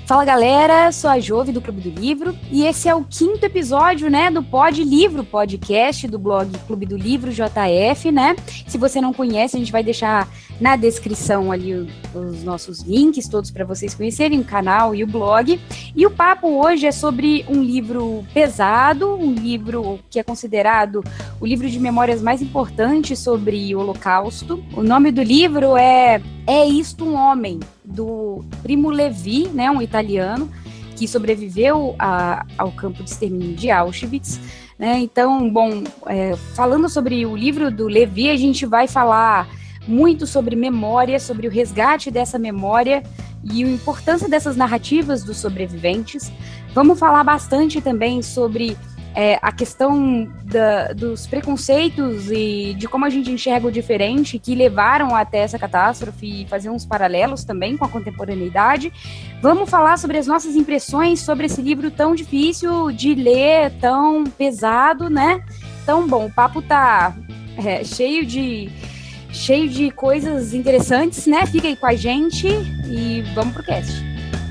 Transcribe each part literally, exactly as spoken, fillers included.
Fala galera, sou a Jove do Clube do Livro e esse é o quinto episódio, né, do Pod Livro, podcast do blog Clube do Livro J F, né? Se você não conhece, a gente vai deixar na descrição ali o, os nossos links todos para vocês conhecerem o canal e o blog. E o papo hoje é sobre um livro pesado, um livro que é considerado o livro de memórias mais importante sobre o Holocausto. O nome do livro é É Isto um Homem, do Primo Levi, né, um italiano que sobreviveu a, ao campo de extermínio de Auschwitz, né? Então, bom, é, falando sobre o livro do Levi, a gente vai falar muito sobre memória, sobre o resgate dessa memória e a importância dessas narrativas dos sobreviventes. Vamos falar bastante também sobre É, a questão da, dos preconceitos e de como a gente enxerga o diferente que levaram até essa catástrofe e fazer uns paralelos também com a contemporaneidade. Vamos falar sobre as nossas impressões sobre esse livro tão difícil de ler, tão pesado, né? Então, bom, o papo tá é, cheio de, cheio de coisas interessantes, né? Fica aí com a gente e vamos pro cast.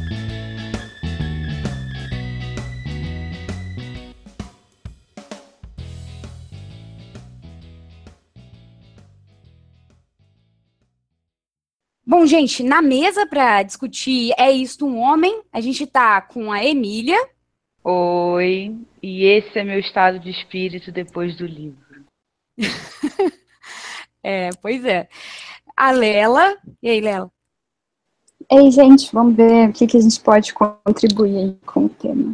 Bom, gente, na mesa para discutir É Isto um Homem, a gente tá com a Emília. Oi, e esse é meu estado de espírito depois do livro. É, pois é. A Lela. E aí, Lela? Ei, gente, vamos ver o que, que a gente pode contribuir com o tema.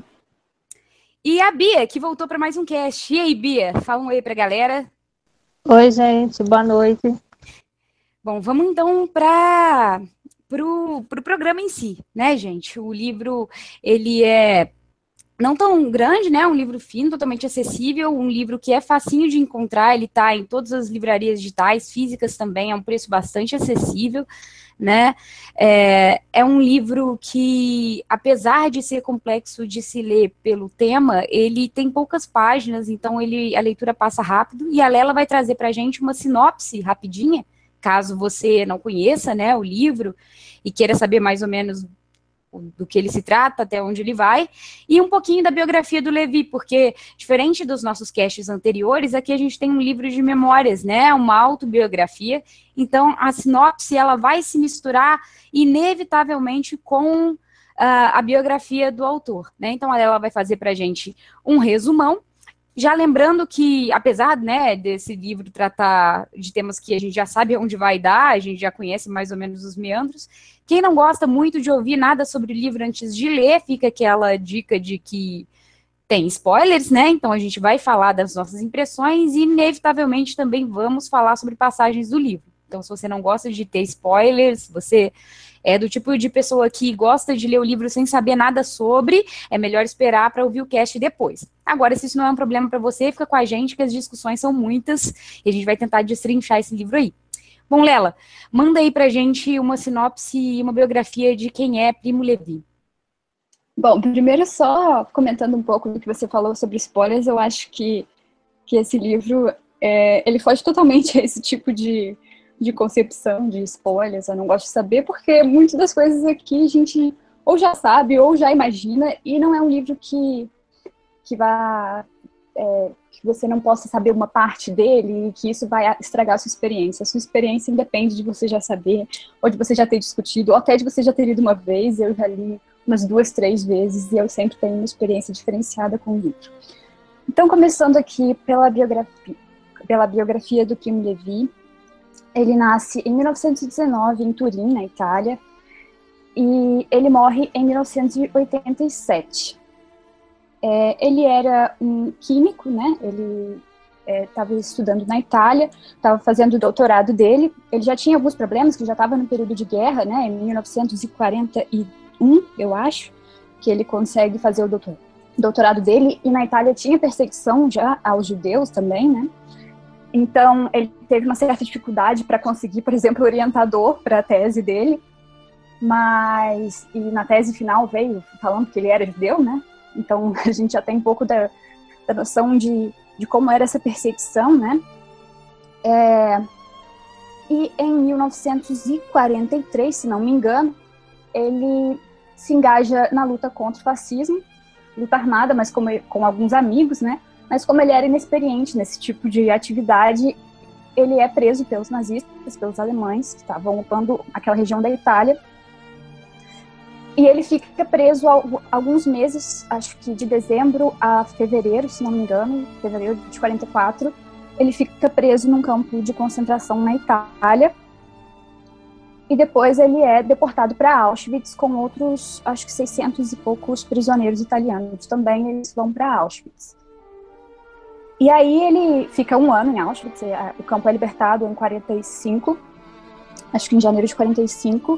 E a Bia, que voltou para mais um cast. E aí, Bia? Fala um oi pra galera. Oi, gente, boa noite. Bom, vamos então para pro, pro programa em si, né, gente? O livro, ele é não tão grande, né? Um livro fino, totalmente acessível, um livro que é facinho de encontrar, ele está em todas as livrarias digitais, físicas também, é um preço bastante acessível, né? É, é um livro que, apesar de ser complexo de se ler pelo tema, ele tem poucas páginas, então ele, a leitura passa rápido, e a Lela vai trazer para a gente uma sinopse rapidinha, caso você não conheça, né, o livro e queira saber mais ou menos do que ele se trata, até onde ele vai, e um pouquinho da biografia do Levi, porque, diferente dos nossos casts anteriores, aqui a gente tem um livro de memórias, né, uma autobiografia, então a sinopse, ela vai se misturar inevitavelmente com uh, a biografia do autor, né, então ela vai fazer pra gente um resumão. Já lembrando que, apesar, né, desse livro tratar de temas que a gente já sabe onde vai dar, a gente já conhece mais ou menos os meandros, quem não gosta muito de ouvir nada sobre o livro antes de ler, fica aquela dica de que tem spoilers, né, então a gente vai falar das nossas impressões e, inevitavelmente, também vamos falar sobre passagens do livro. Então, se você não gosta de ter spoilers, se você é do tipo de pessoa que gosta de ler o livro sem saber nada sobre, é melhor esperar para ouvir o cast depois. Agora, se isso não é um problema para você, fica com a gente, que as discussões são muitas, e a gente vai tentar destrinchar esse livro aí. Bom, Lela, manda aí pra gente uma sinopse e uma biografia de quem é Primo Levi. Bom, primeiro só comentando um pouco do que você falou sobre spoilers, eu acho que, que esse livro, é, ele foge totalmente a esse tipo de, de concepção de spoilers, eu não gosto de saber, porque muitas das coisas aqui a gente ou já sabe ou já imagina, e não é um livro que, que vai... É, que você não possa saber uma parte dele e que isso vai estragar a sua experiência. A sua experiência independe de você já saber, ou de você já ter discutido, ou até de você já ter lido uma vez. Eu já li umas duas, três vezes, e eu sempre tenho uma experiência diferenciada com o livro. Então, começando aqui pela biografia, pela biografia do Primo Levi, ele nasce em mil novecentos e dezenove, em Turim, na Itália, e ele morre em mil novecentos e oitenta e sete. É, ele era um químico, né? Ele estava é, estudando na Itália, estava fazendo o doutorado dele. Ele já tinha alguns problemas, que já estava no período de guerra, né? Em mil novecentos e quarenta e um, eu acho, que ele consegue fazer o doutor, doutorado dele. E na Itália tinha perseguição já aos judeus também, né? Então, ele teve uma certa dificuldade para conseguir, por exemplo, orientador para a tese dele. Mas, e na tese final veio falando que ele era judeu, né? Então, a gente já tem um pouco da, da noção de, de como era essa perseguição, né? É, e em mil novecentos e quarenta e três, se não me engano, ele se engaja na luta contra o fascismo, luta armada, mas como, com alguns amigos, né? Mas como ele era inexperiente nesse tipo de atividade, ele é preso pelos nazistas, pelos alemães, que estavam ocupando aquela região da Itália. E ele fica preso alguns meses, acho que de dezembro a fevereiro, se não me engano, fevereiro de quarenta e quatro. Ele fica preso num campo de concentração na Itália. E depois ele é deportado para Auschwitz com outros, acho que seiscentos e poucos prisioneiros italianos. Também eles vão para Auschwitz. E aí ele fica um ano em Auschwitz, o campo é libertado em quarenta e cinco, acho que em janeiro de quarenta e cinco.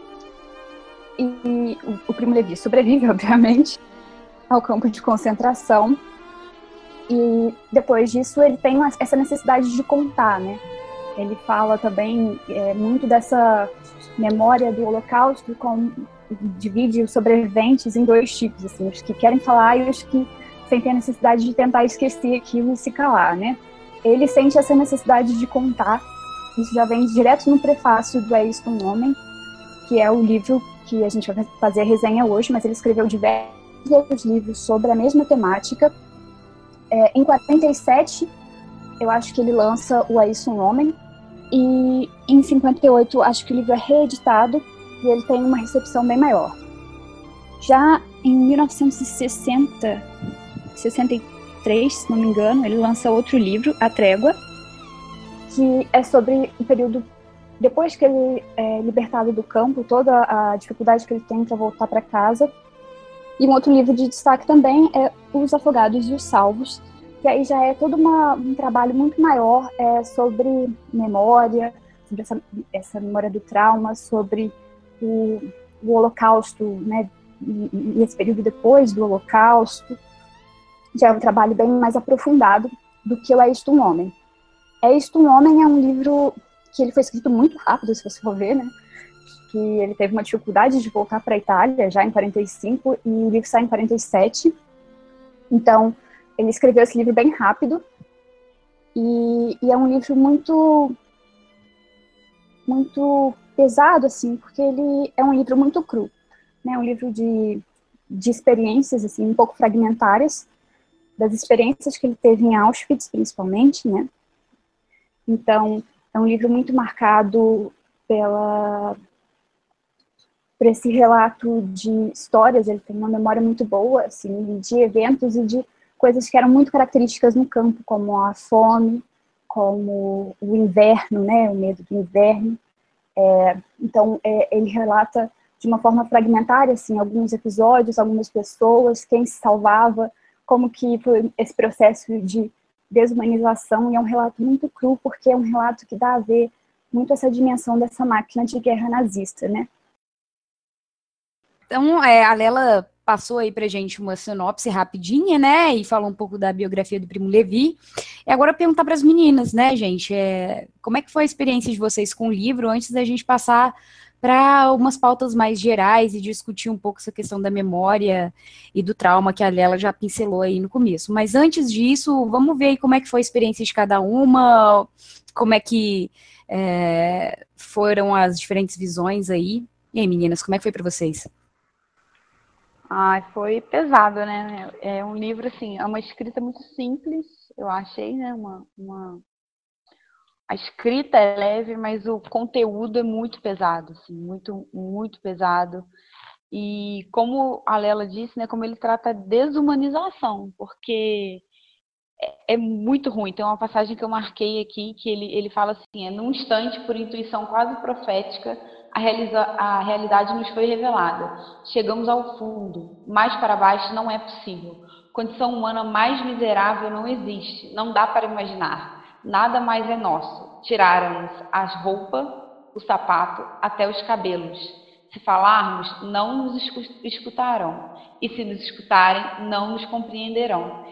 E o, o Primo Levi sobrevive, obviamente, ao campo de concentração. E depois disso ele tem essa necessidade de contar, né? Ele fala também é, muito dessa memória do Holocausto, com, divide os sobreviventes em dois tipos, assim, os que querem falar e os que sentem a necessidade de tentar esquecer aquilo e se calar, né? Ele sente essa necessidade de contar. Isso já vem direto no prefácio do É Isto um Homem, que é o livro que a gente vai fazer a resenha hoje, mas ele escreveu diversos outros livros sobre a mesma temática. É, em quarenta e sete, eu acho que ele lança o É Isso um Homem, e em cinquenta e oito, acho que o livro é reeditado e ele tem uma recepção bem maior. Já em mil novecentos e sessenta, sessenta e três, se não me engano, ele lança outro livro, A Trégua, que é sobre o período depois que ele é libertado do campo, toda a dificuldade que ele tem para voltar para casa. E um outro livro de destaque também é Os Afogados e os Salvos, que aí já é todo uma, um trabalho muito maior é, sobre memória, sobre essa, essa memória do trauma, sobre o, o Holocausto, né, e, e esse período depois do Holocausto. Já é um trabalho bem mais aprofundado do que o É Isto um Homem. É Isto um Homem é um livro que ele foi escrito muito rápido, se você for ver, né? Que ele teve uma dificuldade de voltar para a Itália já em quarenta e cinco e o livro sai em quarenta e sete. Então, ele escreveu esse livro bem rápido e, e é um livro muito muito pesado, assim, porque ele é um livro muito cru, né? Um livro de, de experiências, assim, um pouco fragmentárias, das experiências que ele teve em Auschwitz, principalmente, né? Então, é um livro muito marcado pela, por esse relato de histórias. Ele tem uma memória muito boa, assim, de eventos e de coisas que eram muito características no campo, como a fome, como o inverno, né, o medo do inverno. É, então, é, ele relata de uma forma fragmentária, assim, alguns episódios, algumas pessoas, quem se salvava, como que foi esse processo de desumanização, e é um relato muito cru, porque é um relato que dá a ver muito essa dimensão dessa máquina de guerra nazista, né? Então, é, a Lela passou aí pra gente uma sinopse rapidinha, né, e falou um pouco da biografia do Primo Levi. E agora perguntar para as meninas, né, gente, é, como é que foi a experiência de vocês com o livro, antes da gente passar para umas pautas mais gerais e discutir um pouco essa questão da memória e do trauma que a Lela já pincelou aí no começo. Mas antes disso, vamos ver aí como é que foi a experiência de cada uma, como é que é, foram as diferentes visões aí. E aí, meninas, como é que foi para vocês? Ah, foi pesado, né? É um livro, assim, é uma escrita muito simples, eu achei, né? Uma, uma... A escrita é leve, mas o conteúdo é muito pesado, assim, muito, muito pesado. E como a Lela disse, né? Como ele trata a desumanização, porque é, é muito ruim. Tem uma passagem que eu marquei aqui, que ele, ele fala assim, é num instante, por intuição quase profética, A, realiza, a realidade nos foi revelada. Chegamos ao fundo. Mais para baixo não é possível. Condição humana mais miserável não existe. Não dá para imaginar. Nada mais é nosso. Tiraram-nos as roupas, o sapato, até os cabelos. Se falarmos, não nos escutarão. E se nos escutarem, não nos compreenderão.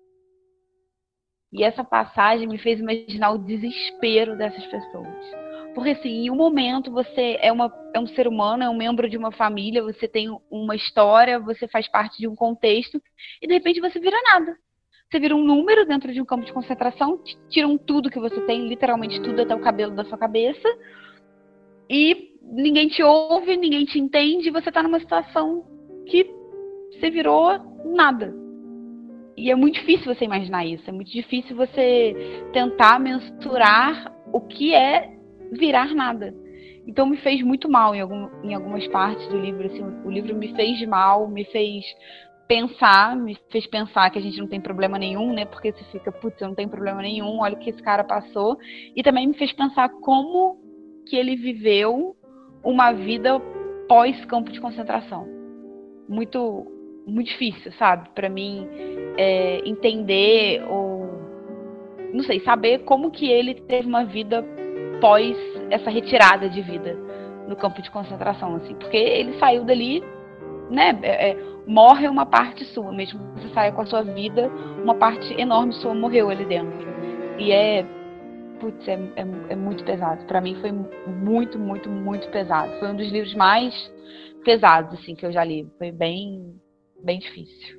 E essa passagem me fez imaginar o desespero dessas pessoas. Porque, assim, em um momento você é, uma, é um ser humano, é um membro de uma família, você tem uma história, você faz parte de um contexto, e de repente você vira nada. Você vira um número dentro de um campo de concentração, tiram tudo que você tem, literalmente tudo, até o cabelo da sua cabeça, e ninguém te ouve, ninguém te entende, e você tá numa situação que você virou nada. E é muito difícil você imaginar isso, é muito difícil você tentar mensurar o que é virar nada. Então me fez muito mal em, algum, em algumas partes do livro. Assim, o livro me fez mal, me fez pensar, me fez pensar que a gente não tem problema nenhum, né? Porque você fica, putz, eu não tenho problema nenhum, olha o que esse cara passou. E também me fez pensar como que ele viveu uma vida pós-campo de concentração. Muito, muito difícil, sabe? Para mim é, entender ou, não sei, saber como que ele teve uma vida pós essa retirada de vida no campo de concentração, assim, porque ele saiu dali, né, é, é, morre uma parte sua, mesmo que você saia com a sua vida, uma parte enorme sua morreu ali dentro, e é, putz, é, é, é muito pesado, pra mim foi muito, muito, muito pesado, foi um dos livros mais pesados, assim, que eu já li, foi bem, bem difícil.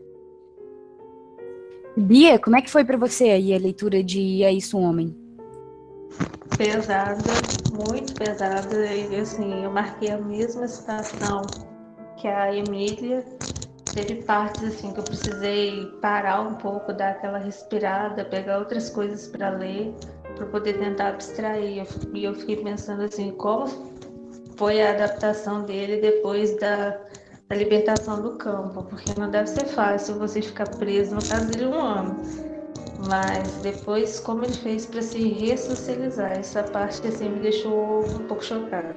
Bia, como é que foi pra você aí a leitura de É Isso, um Homem? Pesada, muito pesada. E assim, eu marquei a mesma situação que a Emília. Teve partes assim que eu precisei parar um pouco, dar aquela respirada, pegar outras coisas para ler, para poder tentar abstrair. E eu fiquei pensando assim, como foi a adaptação dele depois da, da libertação do campo, porque não deve ser fácil você ficar preso, no caso dele, um ano. Mas depois, como ele fez para se ressocializar, essa parte assim me deixou um pouco chocada.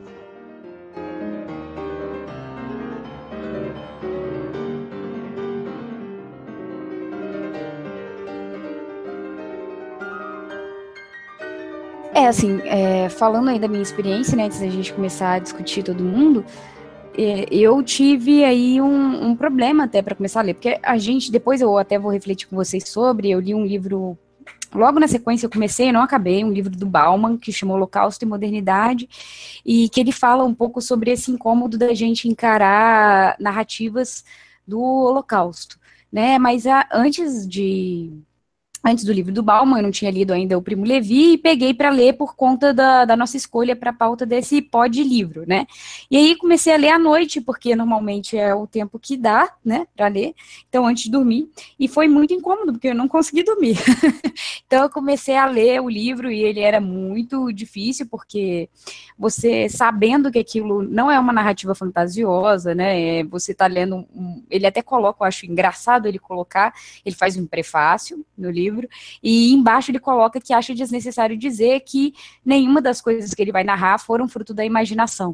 É, assim, é, falando aí da minha experiência, né, antes da gente começar a discutir todo mundo, é, eu tive aí um, um problema até para começar a ler, porque a gente, depois eu até vou refletir com vocês sobre, eu li um livro, logo na sequência eu comecei e não acabei, um livro do Bauman, que chama Holocausto e Modernidade, e que ele fala um pouco sobre esse incômodo da gente encarar narrativas do Holocausto, né, mas a, antes de... Antes do livro do Bauman, eu não tinha lido ainda o Primo Levi, e peguei para ler por conta da, da nossa escolha para a pauta desse pod livro, né? E aí comecei a ler à noite, porque normalmente é o tempo que dá, né, para ler, então antes de dormir, e foi muito incômodo, porque eu não consegui dormir. Então eu comecei a ler o livro, e ele era muito difícil, porque você, sabendo que aquilo não é uma narrativa fantasiosa, né, você está lendo, um, ele até coloca, eu acho engraçado ele colocar, ele faz um prefácio no livro, e embaixo ele coloca que acha desnecessário dizer que nenhuma das coisas que ele vai narrar foram fruto da imaginação.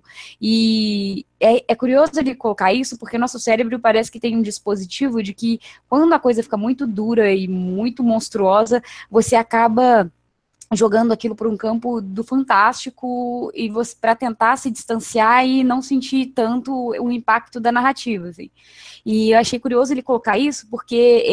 E é, é curioso ele colocar isso, porque nosso cérebro parece que tem um dispositivo de que quando a coisa fica muito dura e muito monstruosa, você acaba jogando aquilo para um campo do fantástico e você para tentar se distanciar e não sentir tanto o impacto da narrativa, assim. E eu achei curioso ele colocar isso, porque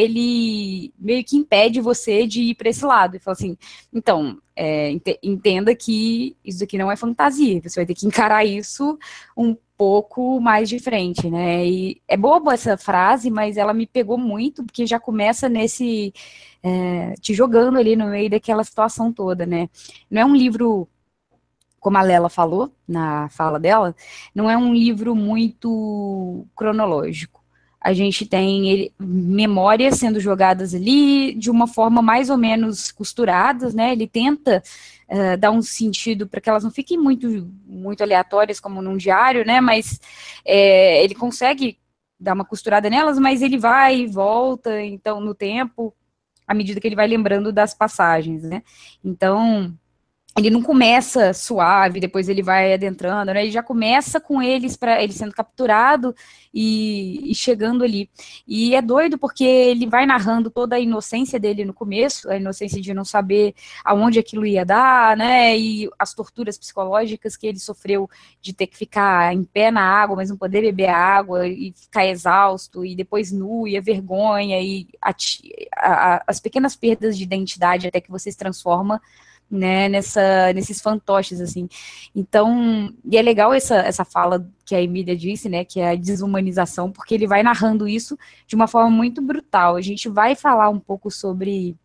ele meio que impede você de ir para esse lado. Ele fala assim, então, é, entenda que isso aqui não é fantasia, você vai ter que encarar isso um pouco mais de frente, né? E é boba essa frase, mas ela me pegou muito, porque já começa nesse... É, te jogando ali no meio daquela situação toda, né? Não é um livro, como a Lela falou na fala dela, não é um livro muito cronológico. A gente tem ele, memórias sendo jogadas ali de uma forma mais ou menos costuradas, né? Ele tenta uh, dar um sentido para que elas não fiquem muito, muito aleatórias como num diário, né? Mas é, ele consegue dar uma costurada nelas, mas ele vai e volta, então, no tempo, à medida que ele vai lembrando das passagens, né? Então, ele não começa suave, depois ele vai adentrando, né? Ele já começa com eles, para ele sendo capturado e, e chegando ali. E é doido porque ele vai narrando toda a inocência dele no começo, a inocência de não saber aonde aquilo ia dar, né? E as torturas psicológicas que ele sofreu de ter que ficar em pé na água, mas não poder beber água e ficar exausto, e depois nu, e a vergonha, e a, a, as pequenas perdas de identidade até que você se transforma né, nessa, nesses fantoches, assim. Então, e é legal essa, essa fala que a Emília disse, né, que é a desumanização, porque ele vai narrando isso de uma forma muito brutal. A gente vai falar um pouco sobre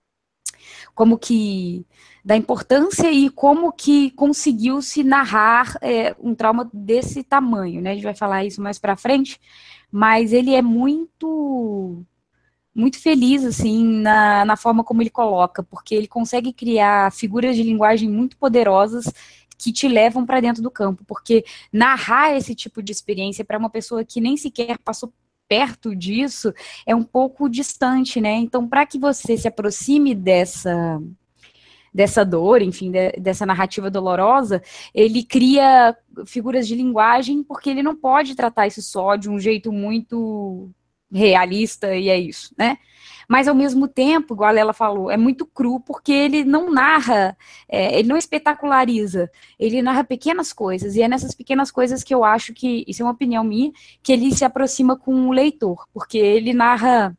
como que, da importância e como que conseguiu se narrar é, um trauma desse tamanho, né, a gente vai falar isso mais pra frente, mas ele é muito muito feliz, assim, na, na forma como ele coloca, porque ele consegue criar figuras de linguagem muito poderosas que te levam para dentro do campo, porque narrar esse tipo de experiência para uma pessoa que nem sequer passou perto disso é um pouco distante, né? Então, para que você se aproxime dessa dessa dor, enfim, de, dessa narrativa dolorosa, ele cria figuras de linguagem porque ele não pode tratar isso só de um jeito muito realista e é isso, né? Mas ao mesmo tempo, igual ela falou, é muito cru porque ele não narra, é, ele não espetaculariza, ele narra pequenas coisas, e é nessas pequenas coisas que eu acho que, isso é uma opinião minha, que ele se aproxima com o leitor, porque ele narra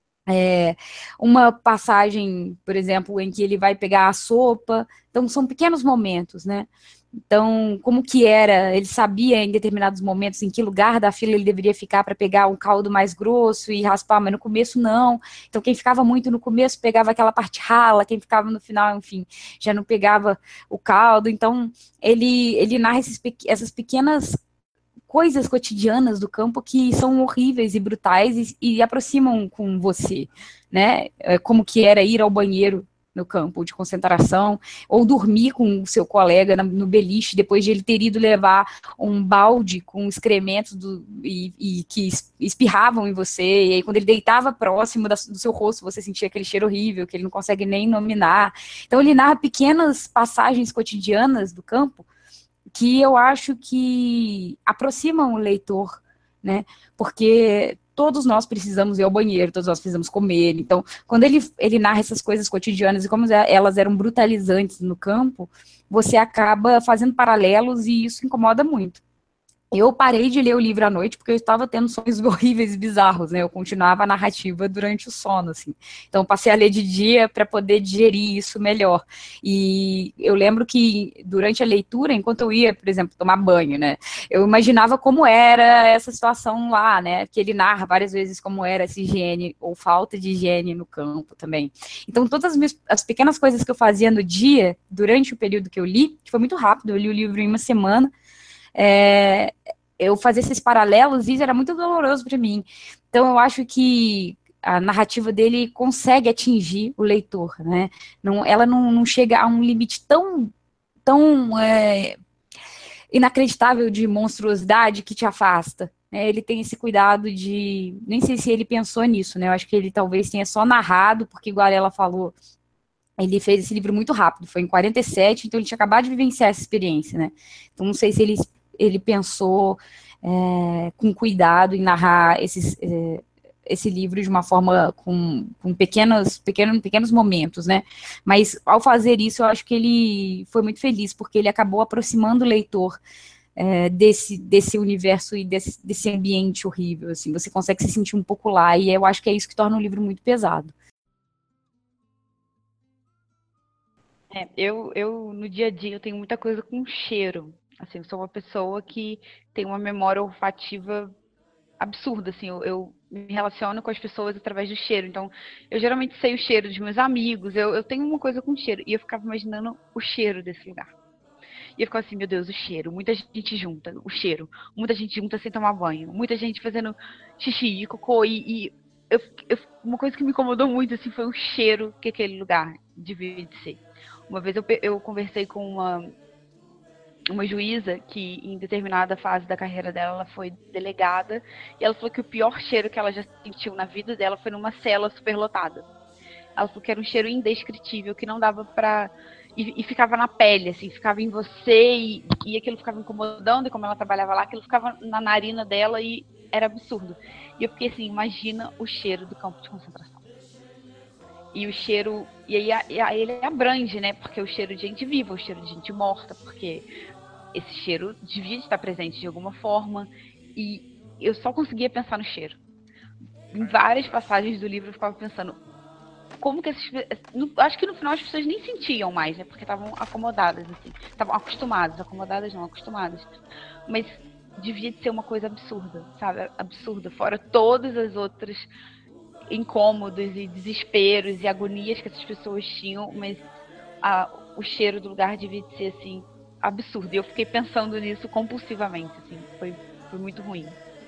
é, uma passagem, por exemplo, em que ele vai pegar a sopa, então são pequenos momentos, né? Então, como que era, ele sabia em determinados momentos em que lugar da fila ele deveria ficar para pegar um caldo mais grosso e raspar, mas no começo não. Então, quem ficava muito no começo pegava aquela parte rala, quem ficava no final, enfim, já não pegava o caldo. Então, ele, ele narra esses, essas pequenas coisas cotidianas do campo que são horríveis e brutais e, e aproximam com você, né? Como que era ir ao banheiro no campo de concentração, ou dormir com o seu colega no beliche, depois de ele ter ido levar um balde com excrementos do, e, e que espirravam em você, e aí quando ele deitava próximo da, do seu rosto, você sentia aquele cheiro horrível, que ele não consegue nem nominar. Então ele narra pequenas passagens cotidianas do campo, que eu acho que aproximam o leitor, né, porque todos nós precisamos ir ao banheiro, todos nós precisamos comer, então, quando ele, ele narra essas coisas cotidianas e como elas eram brutalizantes no campo, você acaba fazendo paralelos e isso incomoda muito. Eu parei de ler o livro à noite porque eu estava tendo sonhos horríveis e bizarros, né? Eu continuava a narrativa durante o sono, assim. Então, passei a ler de dia para poder digerir isso melhor. E eu lembro que durante a leitura, enquanto eu ia, por exemplo, tomar banho, né? Eu imaginava como era essa situação lá, né? Que ele narra várias vezes como era essa higiene ou falta de higiene no campo também. Então, todas as, minhas, as pequenas coisas que eu fazia no dia, durante o período que eu li, que foi muito rápido, eu li o livro em uma semana, É, eu fazer esses paralelos, isso era muito doloroso para mim. Então, eu acho que a narrativa dele consegue atingir o leitor, né? Não, ela não, não chega a um limite tão, tão é, inacreditável de monstruosidade que te afasta. Né? Ele tem esse cuidado de... Nem sei se ele pensou nisso, né? Eu acho que ele talvez tenha só narrado, porque igual ela falou, ele fez esse livro muito rápido, foi em quarenta e sete, então ele tinha acabado de vivenciar essa experiência, né? Então, não sei se ele, ele pensou é, com cuidado em narrar esses, é, esse livro de uma forma com, com pequenos, pequenos, pequenos momentos, né? Mas, ao fazer isso, eu acho que ele foi muito feliz, porque ele acabou aproximando o leitor é, desse, desse universo e desse, desse ambiente horrível, assim. Você consegue se sentir um pouco lá, e eu acho que é isso que torna o livro muito pesado. É, eu, eu, no dia a dia, eu tenho muita coisa com cheiro. Assim, eu sou uma pessoa que tem uma memória olfativa absurda, assim, eu, eu me relaciono com as pessoas através do cheiro. Então, eu geralmente sei o cheiro dos meus amigos, eu, eu tenho uma coisa com cheiro. E eu ficava imaginando o cheiro desse lugar. E eu ficava assim, meu Deus, o cheiro. Muita gente junta, o cheiro. Muita gente junta sem tomar banho. Muita gente fazendo xixi e cocô. E, e eu, eu, uma coisa que me incomodou muito, assim, foi o cheiro que aquele lugar devia de ser. Uma vez eu, eu conversei com uma, uma juíza que, em determinada fase da carreira dela, ela foi delegada, e ela falou que o pior cheiro que ela já sentiu na vida dela foi numa cela superlotada. Ela falou que era um cheiro indescritível, que não dava pra... E, e ficava na pele, assim, ficava em você, e, e aquilo ficava incomodando, e como ela trabalhava lá, aquilo ficava na narina dela, e era absurdo. E eu fiquei assim, imagina o cheiro do campo de concentração. E o cheiro, e aí, e aí ele abrange, né? Porque o cheiro de gente viva, o cheiro de gente morta, porque esse cheiro devia estar presente de alguma forma. E eu só conseguia pensar no cheiro. Em várias passagens do livro eu ficava pensando, como que esses, no, acho que no final as pessoas nem sentiam mais, né? Porque estavam acomodadas, assim. Estavam acostumadas, acomodadas não, acostumadas. Mas devia ser uma coisa absurda, sabe? Absurda. Fora todas as outras incômodos e desesperos e agonias que essas pessoas tinham, mas a, o cheiro do lugar devia ser, assim, absurdo. E eu fiquei pensando nisso compulsivamente, assim. Foi, foi muito ruim.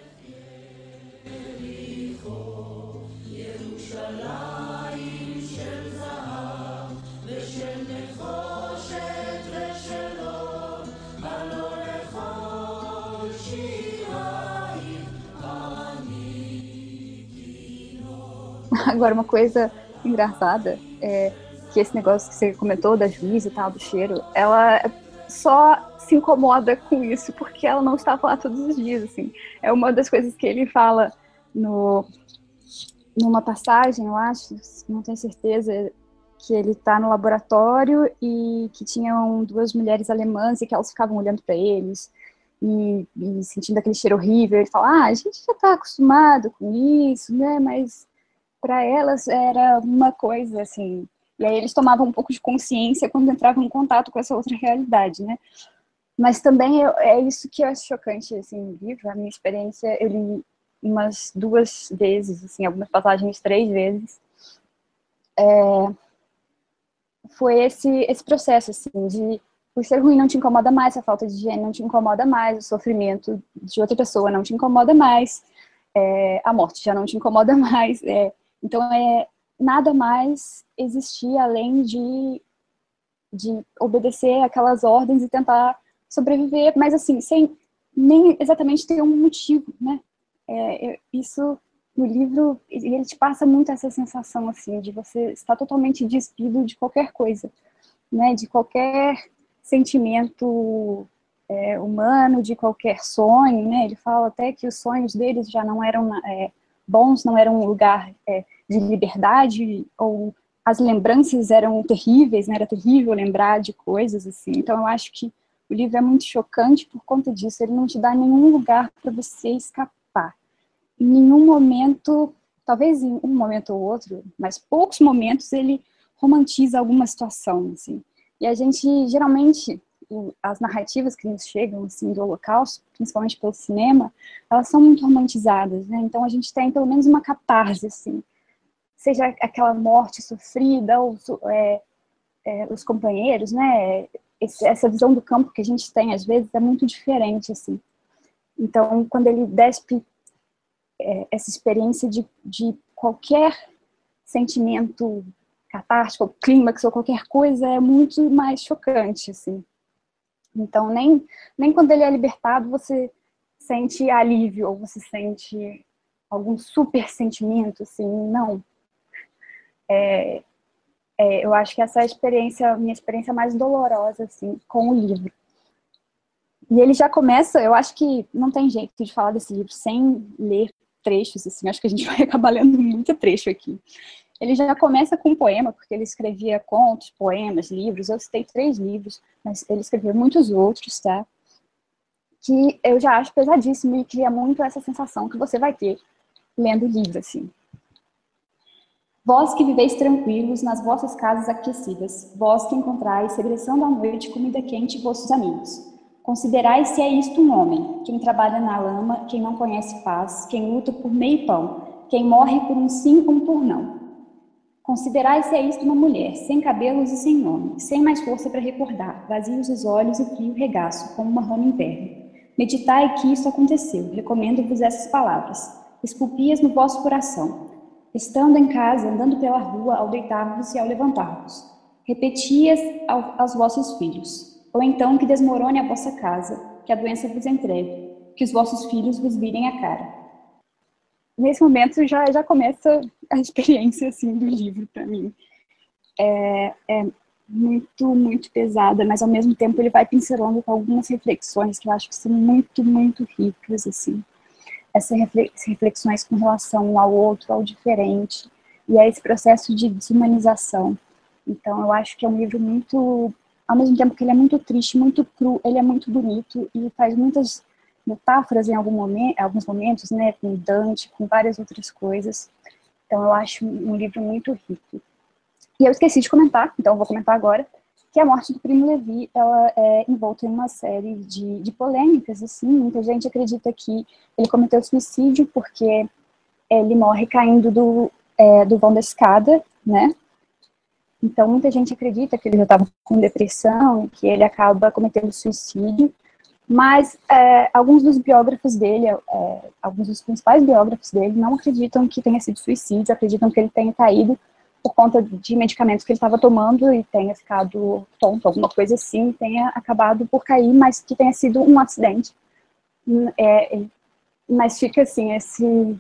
Agora, uma coisa engraçada é que esse negócio que você comentou da juíza e tal, do cheiro, ela só se incomoda com isso porque ela não está lá todos os dias, assim. É uma das coisas que ele fala no, numa passagem, eu acho, não tenho certeza, que ele está no laboratório e que tinham duas mulheres alemãs e que elas ficavam olhando para eles e, e sentindo aquele cheiro horrível. Ele fala, ah, a gente já está acostumado com isso, né, mas para elas era uma coisa, assim, e aí eles tomavam um pouco de consciência quando entravam em contato com essa outra realidade, né, mas também eu, é isso que eu acho chocante, assim, no livro, a minha experiência, eu li umas duas vezes, assim, algumas passagens três vezes, é, foi esse, esse processo, assim, de o ser ruim não te incomoda mais, a falta de higiene não te incomoda mais, o sofrimento de outra pessoa não te incomoda mais, é, a morte já não te incomoda mais, é, então, é, nada mais existia além de, de obedecer aquelas ordens e tentar sobreviver, mas assim, sem nem exatamente ter um motivo, né? É, isso, no livro, ele te passa muito essa sensação, assim, de você estar totalmente despido de qualquer coisa, né? De qualquer sentimento é, humano, de qualquer sonho, né? Ele fala até que os sonhos deles já não eram é, bons, não eram um lugar é, de liberdade, ou as lembranças eram terríveis, né? Era terrível lembrar de coisas assim. Então eu acho que o livro é muito chocante por conta disso, ele não te dá nenhum lugar para você escapar. Em nenhum momento, talvez em um momento ou outro, mas poucos momentos ele romantiza alguma situação, assim. E a gente, geralmente, as narrativas que nos chegam, assim, do Holocausto, principalmente pelo cinema, elas são muito romantizadas, né? Então a gente tem pelo menos uma catarse, assim. Seja aquela morte sofrida, ou é, é, os companheiros, né? Esse, essa visão do campo que a gente tem, às vezes, é muito diferente, assim. Então, quando ele despe é, essa experiência de, de qualquer sentimento catártico, ou clímax, ou qualquer coisa, é muito mais chocante, assim. Então, nem, nem quando ele é libertado, você sente alívio, ou você sente algum super sentimento, assim, não. É, é, eu acho que essa é a experiência, minha experiência mais dolorosa, assim, com o livro. E ele já começa, eu acho que não tem jeito de falar desse livro sem ler trechos, assim, acho que a gente vai acabar lendo muito trecho aqui. Ele já começa com um poema, porque ele escrevia contos, poemas, livros, eu citei três livros, mas ele escrevia muitos outros, tá? Que eu já acho pesadíssimo e cria muito essa sensação que você vai ter lendo o livro, assim. Vós que viveis tranquilos nas vossas casas aquecidas, vós que encontrais, regressando à noite, comida quente e vossos amigos. Considerai se é isto um homem, quem trabalha na lama, quem não conhece paz, quem luta por meio pão, quem morre por um sim ou um por não. Considerai se é isto uma mulher, sem cabelos e sem nome, sem mais força para recordar, vazios os olhos e frio regaço, como uma rã no inverno. Meditai que isto aconteceu, recomendo-vos essas palavras, esculpi-as no vosso coração, estando em casa, andando pela rua, ao deitar-vos e ao levantar-vos. Repeti-as ao, aos vossos filhos, ou então que desmorone a vossa casa, que a doença vos entregue, que os vossos filhos vos virem a cara. Nesse momento já, já começa a experiência, assim, do livro para mim. É, é muito, muito pesada, mas ao mesmo tempo ele vai pincelando com algumas reflexões que eu acho que são muito, muito ricas, assim. Essas reflexões com relação ao outro, ao diferente, e a esse processo de desumanização. Então eu acho que é um livro muito, ao mesmo tempo que ele é muito triste, muito cru, ele é muito bonito e faz muitas metáforas em algum momento, alguns momentos, né, com Dante, com várias outras coisas. Então eu acho um livro muito rico. E eu esqueci de comentar, então eu vou comentar agora, que a morte do Primo Levi, ela é envolta em uma série de, de polêmicas, assim, muita gente acredita que ele cometeu suicídio porque ele morre caindo do, é, do vão da escada, né? Então, muita gente acredita que ele já estava com depressão e que ele acaba cometendo suicídio, mas é, alguns dos biógrafos dele, é, alguns dos principais biógrafos dele, não acreditam que tenha sido suicídio, acreditam que ele tenha caído por conta de medicamentos que ele estava tomando e tenha ficado tonto, alguma coisa assim, tenha acabado por cair, mas que tenha sido um acidente. É, mas fica assim, esse,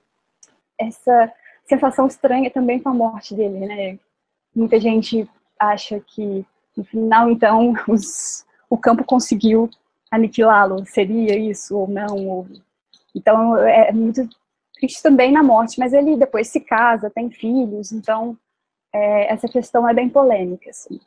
essa sensação estranha também com a morte dele, né? Muita gente acha que, no final, então, os, o campo conseguiu aniquilá-lo. Seria isso ou não? Ou... Então, é muito triste também na morte, mas ele depois se casa, tem filhos, então é, essa questão é bem polêmica, assim.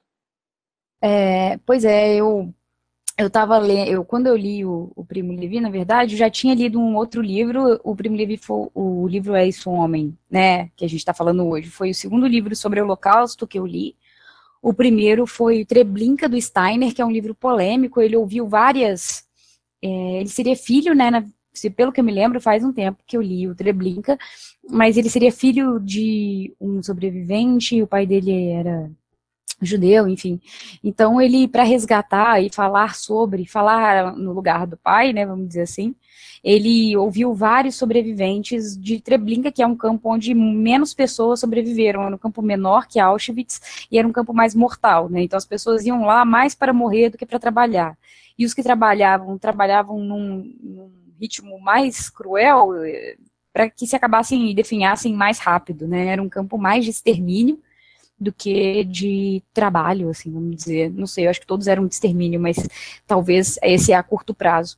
É, pois é, eu eu tava lendo, eu, quando eu li o, o Primo Levi, na verdade, eu já tinha lido um outro livro, o Primo Levi foi, o livro É Isso, um Homem, né, que a gente está falando hoje, foi o segundo livro sobre o Holocausto que eu li. O primeiro foi Treblinka, do Steiner, que é um livro polêmico, ele ouviu várias, é, ele seria filho, né, na, se, pelo que eu me lembro, faz um tempo que eu li o Treblinka, mas ele seria filho de um sobrevivente, o pai dele era judeu, enfim. Então ele, para resgatar e falar sobre, falar no lugar do pai, né, vamos dizer assim, ele ouviu vários sobreviventes de Treblinka, que é um campo onde menos pessoas sobreviveram, era um campo menor que Auschwitz, e era um campo mais mortal, né, então as pessoas iam lá mais para morrer do que para trabalhar. E os que trabalhavam, trabalhavam num, num ritmo mais cruel, para que se acabassem e definhassem mais rápido, né, era um campo mais de extermínio do que de trabalho, assim, vamos dizer. Não sei, eu acho que todos eram de extermínio, mas talvez esse é a curto prazo.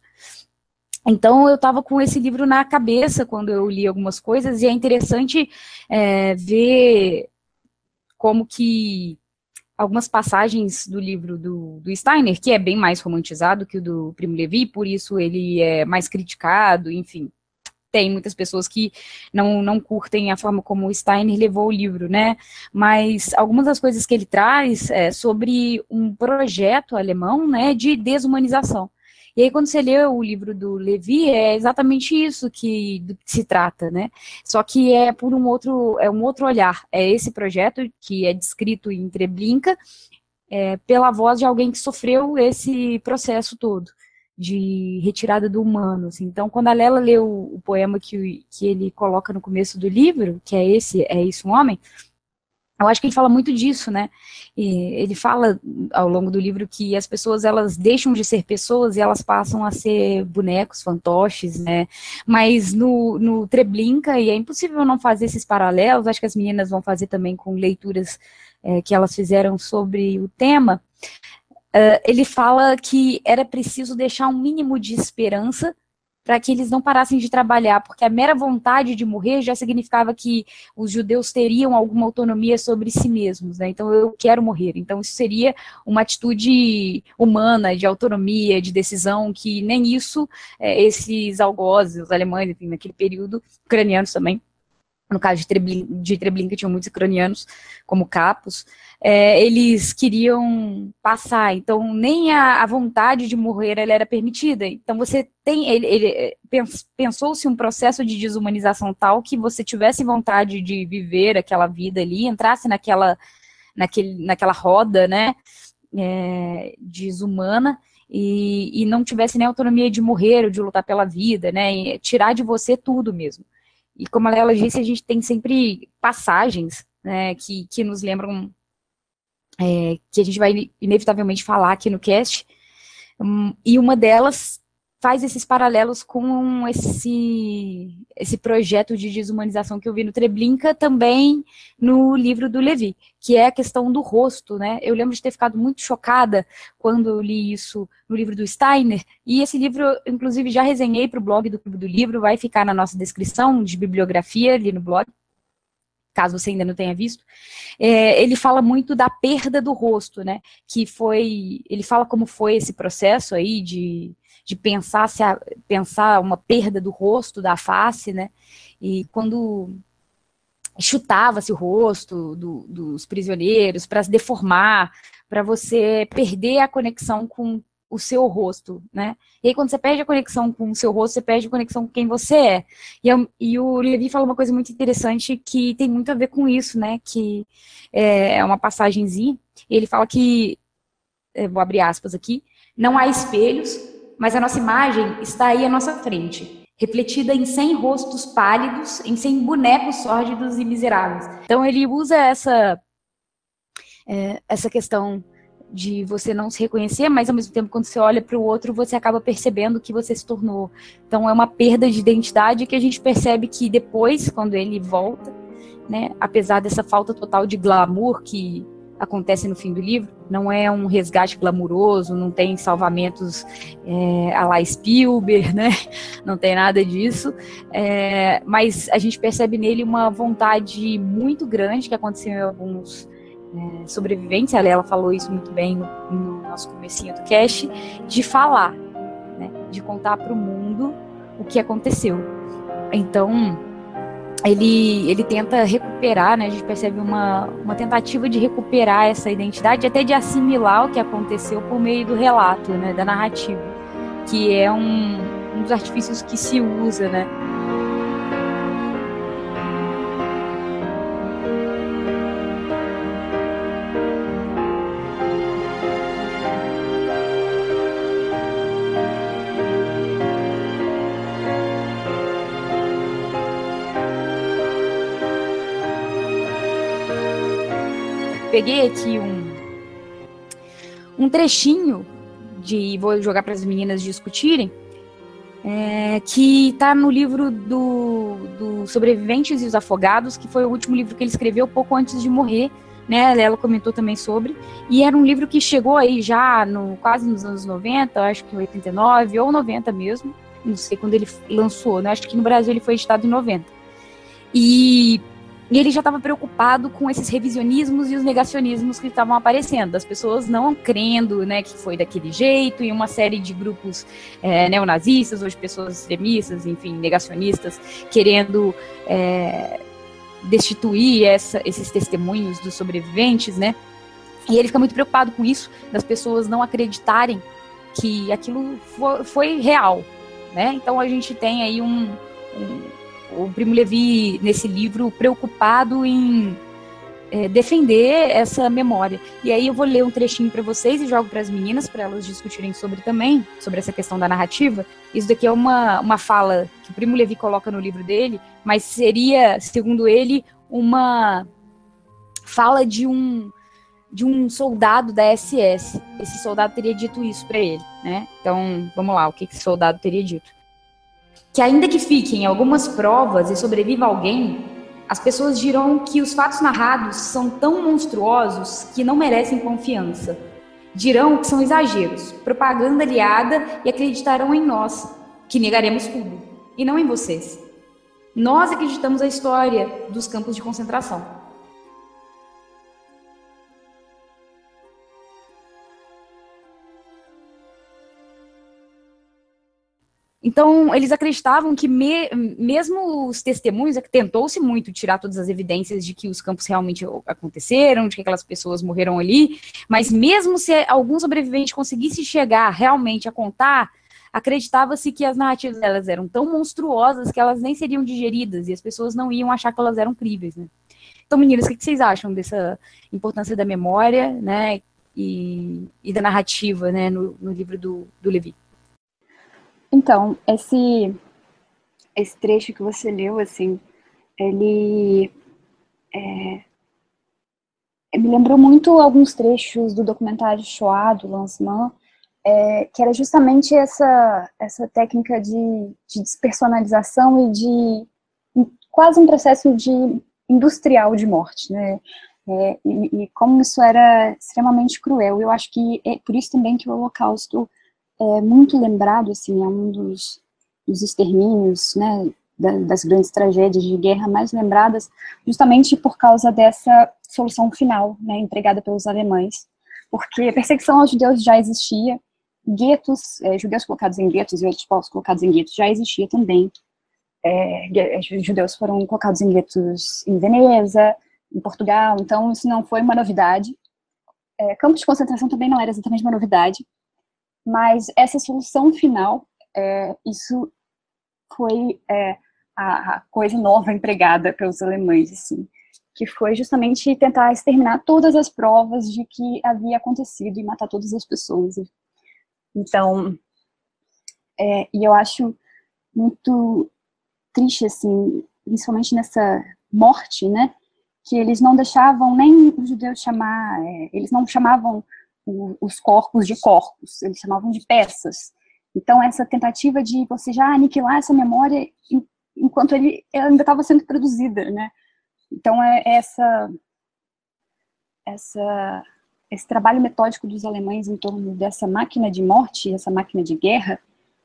Então, eu estava com esse livro na cabeça quando eu li algumas coisas, e é interessante é, ver como que algumas passagens do livro do, do Steiner, que é bem mais romantizado que o do Primo Levi, por isso ele é mais criticado, enfim. Tem muitas pessoas que não, não curtem a forma como o Steiner levou o livro, né? Mas algumas das coisas que ele traz é sobre um projeto alemão, né, de desumanização. E aí, quando você lê o livro do Levi, é exatamente isso que, do que se trata, né? Só que é por um outro, é um outro olhar. É esse projeto que é descrito em Treblinka, é, pela voz de alguém que sofreu esse processo todo de retirada do humano, assim. Então, quando a Lela lê o, o poema que, que ele coloca no começo do livro, que é esse, É Isso, um Homem, eu acho que ele fala muito disso, né? E ele fala ao longo do livro que as pessoas, elas deixam de ser pessoas e elas passam a ser bonecos, fantoches, né? Mas no, no Treblinka, e é impossível não fazer esses paralelos, acho que as meninas vão fazer também com leituras é, que elas fizeram sobre o tema. Uh, ele fala que era preciso deixar um mínimo de esperança para que eles não parassem de trabalhar, porque a mera vontade de morrer já significava que os judeus teriam alguma autonomia sobre si mesmos, né? Então, eu quero morrer. Então, isso seria uma atitude humana, de autonomia, de decisão, que nem isso, é, esses algozes, os alemães, enfim, naquele período, ucranianos também, no caso de Treblinka, de Treblinka tinham muitos ucranianos como capos, é, eles queriam passar, então nem a, a vontade de morrer ela era permitida. Então você tem, ele, ele pensou-se um processo de desumanização tal que você tivesse vontade de viver aquela vida ali, entrasse naquela, naquele, naquela roda, né, é, desumana, e, e não tivesse nem autonomia de morrer ou de lutar pela vida, né, tirar de você tudo mesmo. E como ela disse, a gente tem sempre passagens, né, que, que nos lembram, é, que a gente vai inevitavelmente falar aqui no cast, um, e uma delas faz esses paralelos com esse, esse projeto de desumanização que eu vi no Treblinka, também no livro do Levi, que é a questão do rosto, né? Eu lembro de ter ficado muito chocada quando eu li isso no livro do Steiner, e esse livro, inclusive, já resenhei para o blog do Clube do Livro, vai ficar na nossa descrição de bibliografia ali no blog, caso você ainda não tenha visto. É, ele fala muito da perda do rosto, né? Que foi, ele fala como foi esse processo aí de de pensar, se a, pensar uma perda do rosto, da face, né, e quando chutava-se o rosto do, dos prisioneiros para se deformar, para você perder a conexão com o seu rosto, né? E aí, quando você perde a conexão com o seu rosto, você perde a conexão com quem você é. E, eu, e o Levi falou uma coisa muito interessante que tem muito a ver com isso, né? Que é uma passagenzinha. Ele fala que, vou abrir aspas aqui, não há espelhos, mas a nossa imagem está aí à nossa frente, refletida em cem rostos pálidos, em cem bonecos sórdidos e miseráveis. Então ele usa essa, é, essa questão de você não se reconhecer, mas ao mesmo tempo quando você olha para o outro, você acaba percebendo que você se tornou. Então é uma perda de identidade que a gente percebe que depois, quando ele volta, né, apesar dessa falta total de glamour que acontece no fim do livro, não é um resgate glamuroso, não tem salvamentos é, à la Spielberg, né? Não tem nada disso, é, mas a gente percebe nele uma vontade muito grande que aconteceu em alguns é, sobreviventes, ela falou isso muito bem no, no nosso comecinho do cast, de falar, né? De contar para o mundo o que aconteceu. Então Ele, ele tenta recuperar, né? A gente percebe uma, uma tentativa de recuperar essa identidade, até de assimilar o que aconteceu por meio do relato, né? Da narrativa, que é um, um dos artifícios que se usa, né? Peguei aqui um, um trechinho, de, vou jogar para as meninas discutirem, é, que está no livro do, do Sobreviventes e os Afogados, que foi o último livro que ele escreveu pouco antes de morrer, né? Ela comentou também sobre, e era um livro que chegou aí já no, quase nos anos noventa, acho que oitenta e nove ou noventa mesmo, não sei quando ele lançou, né? Acho que no Brasil ele foi editado em noventa. E... E ele já estava preocupado com esses revisionismos e os negacionismos que estavam aparecendo, as pessoas não crendo, né, que foi daquele jeito, e uma série de grupos é, neonazistas, ou de pessoas extremistas, enfim, negacionistas, querendo é, destituir essa, esses testemunhos dos sobreviventes, né? E ele fica muito preocupado com isso, das pessoas não acreditarem que aquilo foi, foi real, né? Então a gente tem aí um... um o Primo Levi, nesse livro, preocupado em é, defender essa memória. E aí eu vou ler um trechinho para vocês e jogo para as meninas, para elas discutirem sobre também, sobre essa questão da narrativa. Isso daqui é uma, uma fala que o Primo Levi coloca no livro dele, mas seria, segundo ele, uma fala de um, de um soldado da S S. Esse soldado teria dito isso para ele, né? Então, vamos lá, o que esse soldado teria dito? Que ainda que fiquem algumas provas e sobreviva alguém, as pessoas dirão que os fatos narrados são tão monstruosos que não merecem confiança. Dirão que são exageros, propaganda aliada e acreditarão em nós, que negaremos tudo, e não em vocês. Nós acreditamos a história dos campos de concentração. Então, eles acreditavam que me, mesmo os testemunhos, é que tentou-se muito tirar todas as evidências de que os campos realmente aconteceram, de que aquelas pessoas morreram ali, mas mesmo se algum sobrevivente conseguisse chegar realmente a contar, acreditava-se que as narrativas delas eram tão monstruosas que elas nem seriam digeridas e as pessoas não iam achar que elas eram críveis, né? Então, meninas, o que vocês acham dessa importância da memória, né, e, e da narrativa, né, no, no livro do, do Levi? Então, esse, esse trecho que você leu, assim, ele é, me lembrou muito alguns trechos do documentário Shoah, do Lanzmann, é, que era justamente essa, essa técnica de, de despersonalização e de quase um processo de industrial de morte, né? É, e, e como isso era extremamente cruel. Eu acho que é por isso também que o Holocausto é muito lembrado, assim, é um dos, dos extermínios, né, da, das grandes tragédias de guerra mais lembradas, justamente por causa dessa solução final, né, empregada pelos alemães, porque a perseguição aos judeus já existia, guetos, é, judeus colocados em guetos e outros povos colocados em guetos já existia também, é, judeus foram colocados em guetos em Veneza, em Portugal, então isso não foi uma novidade. É, campos de concentração também não era exatamente uma novidade, mas essa solução final, é, isso foi é, a, a coisa nova empregada pelos alemães, assim, que foi justamente tentar exterminar todas as provas de que havia acontecido e matar todas as pessoas. Então, é, e eu acho muito triste, assim, principalmente nessa morte, né, que eles não deixavam nem os judeus chamar, é, eles não chamavam o, os corpos de corpos, eles chamavam de peças. Então, essa tentativa de você já aniquilar essa memória enquanto ele, ela ainda estava sendo produzida, né? Então, é essa, essa, esse trabalho metódico dos alemães em torno dessa máquina de morte, essa máquina de guerra,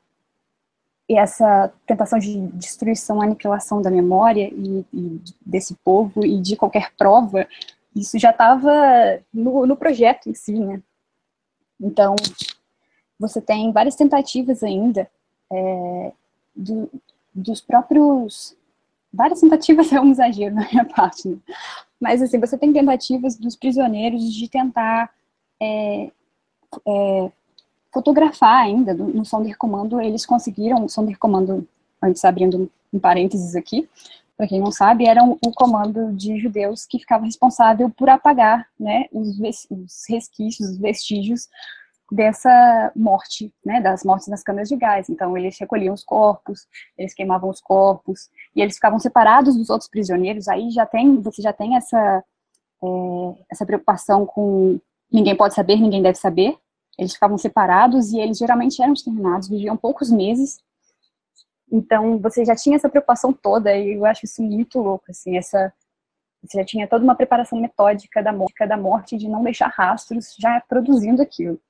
e essa tentação de destruição, aniquilação da memória e, e desse povo e de qualquer prova, isso já estava no, no projeto em si, né? Então, você tem várias tentativas ainda é, do, dos próprios... Várias tentativas é um exagero na minha parte, né? Mas, assim, você tem tentativas dos prisioneiros de tentar é, é, fotografar ainda, no Sonderkommando, eles conseguiram, o Sonderkommando, antes abrindo um parênteses aqui, para quem não sabe, era um, um comando de judeus que ficava responsável por apagar, né, os, os resquícios, os vestígios dessa morte, né, das mortes nas câmeras de gás. Então, eles recolhiam os corpos, eles queimavam os corpos, e eles ficavam separados dos outros prisioneiros. Aí já tem, você já tem essa, é, essa preocupação com ninguém pode saber, ninguém deve saber. Eles ficavam separados e eles geralmente eram exterminados, viviam poucos meses. Então, você já tinha essa preocupação toda, e eu acho isso muito louco, assim, essa... Você já tinha toda uma preparação metódica da morte, da morte de não deixar rastros, já produzindo aquilo.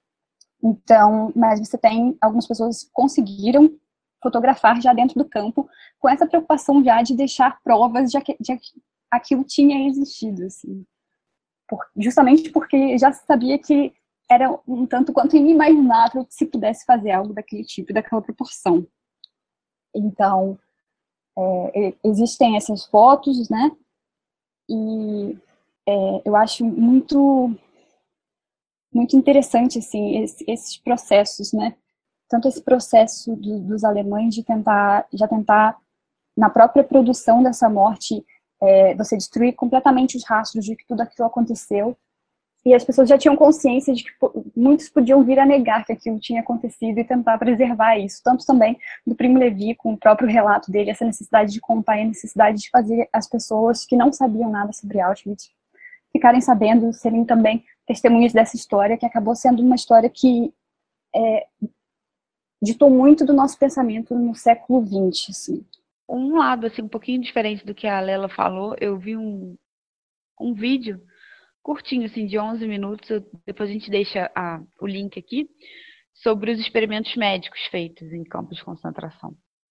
Então, mas você tem algumas pessoas que conseguiram fotografar já dentro do campo, com essa preocupação já de deixar provas de que, de que aquilo tinha existido, assim. Por, justamente porque já se sabia que era um tanto quanto inimaginável que se pudesse fazer algo daquele tipo, daquela proporção. Então, é, existem essas fotos, né? E é, eu acho muito, muito interessante, assim, esse, esses processos, né? Tanto esse processo do, dos alemães de tentar, já tentar, na própria produção dessa morte, é, você destruir completamente os rastros de que tudo aquilo aconteceu. E as pessoas já tinham consciência de que muitos podiam vir a negar que aquilo tinha acontecido e tentar preservar isso. Tanto também do Primo Levi, com o próprio relato dele, essa necessidade de contar e a necessidade de fazer as pessoas que não sabiam nada sobre Auschwitz ficarem sabendo, serem também testemunhas dessa história, que acabou sendo uma história que é, ditou muito do nosso pensamento no século vinte. Assim. Um lado, assim, um pouquinho diferente do que a Lela falou, eu vi um, um vídeo curtinho, assim, de onze minutos, eu, depois a gente deixa a, o link aqui, sobre os experimentos médicos feitos em campos de concentração,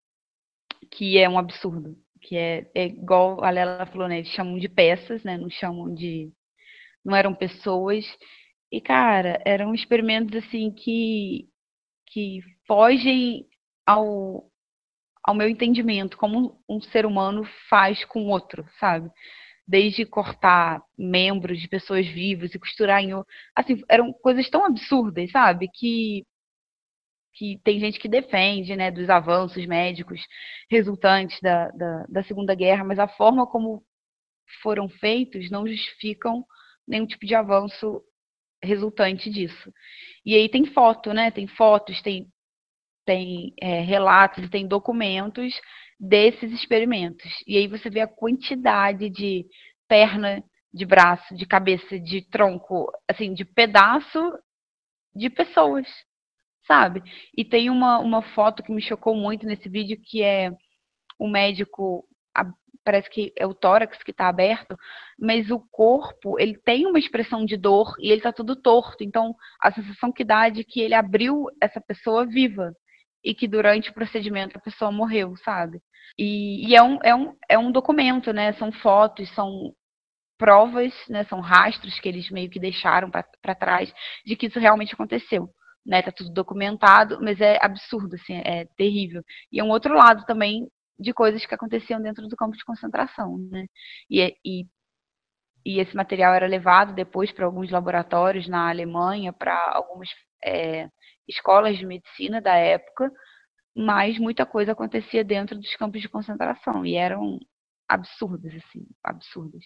que é um absurdo, que é, é igual a Lela falou, né, eles chamam de peças, né, não chamam de, não eram pessoas, e, cara, eram experimentos, assim, que, que fogem ao, ao meu entendimento, como um, um ser humano faz com outro, sabe? Desde cortar membros de pessoas vivas e costurar em... Assim, eram coisas tão absurdas, sabe? Que, que tem gente que defende, né, dos avanços médicos resultantes da, da, da Segunda Guerra, mas a forma como foram feitos não justificam nenhum tipo de avanço resultante disso. E aí tem foto, né? Tem fotos, tem, tem é, relatos, tem documentos desses experimentos. E aí você vê a quantidade de perna, de braço, de cabeça, de tronco, assim, de pedaço de pessoas, sabe? E tem uma, uma foto que me chocou muito nesse vídeo, que é o médico, parece que é o tórax que está aberto, mas o corpo, ele tem uma expressão de dor e ele está todo torto. Então, a sensação que dá é de que ele abriu essa pessoa viva e que durante o procedimento a pessoa morreu, sabe? E, e é, um, é, um, é um documento, né? São fotos, são provas, né? São rastros que eles meio que deixaram para trás de que isso realmente aconteceu. Né? Tá tudo documentado, mas é absurdo, assim, é terrível. E é um outro lado também de coisas que aconteciam dentro do campo de concentração, né? E, e, e esse material era levado depois para alguns laboratórios na Alemanha, para algumas é, escolas de medicina da época, mas muita coisa acontecia dentro dos campos de concentração, e eram absurdas, assim, absurdas.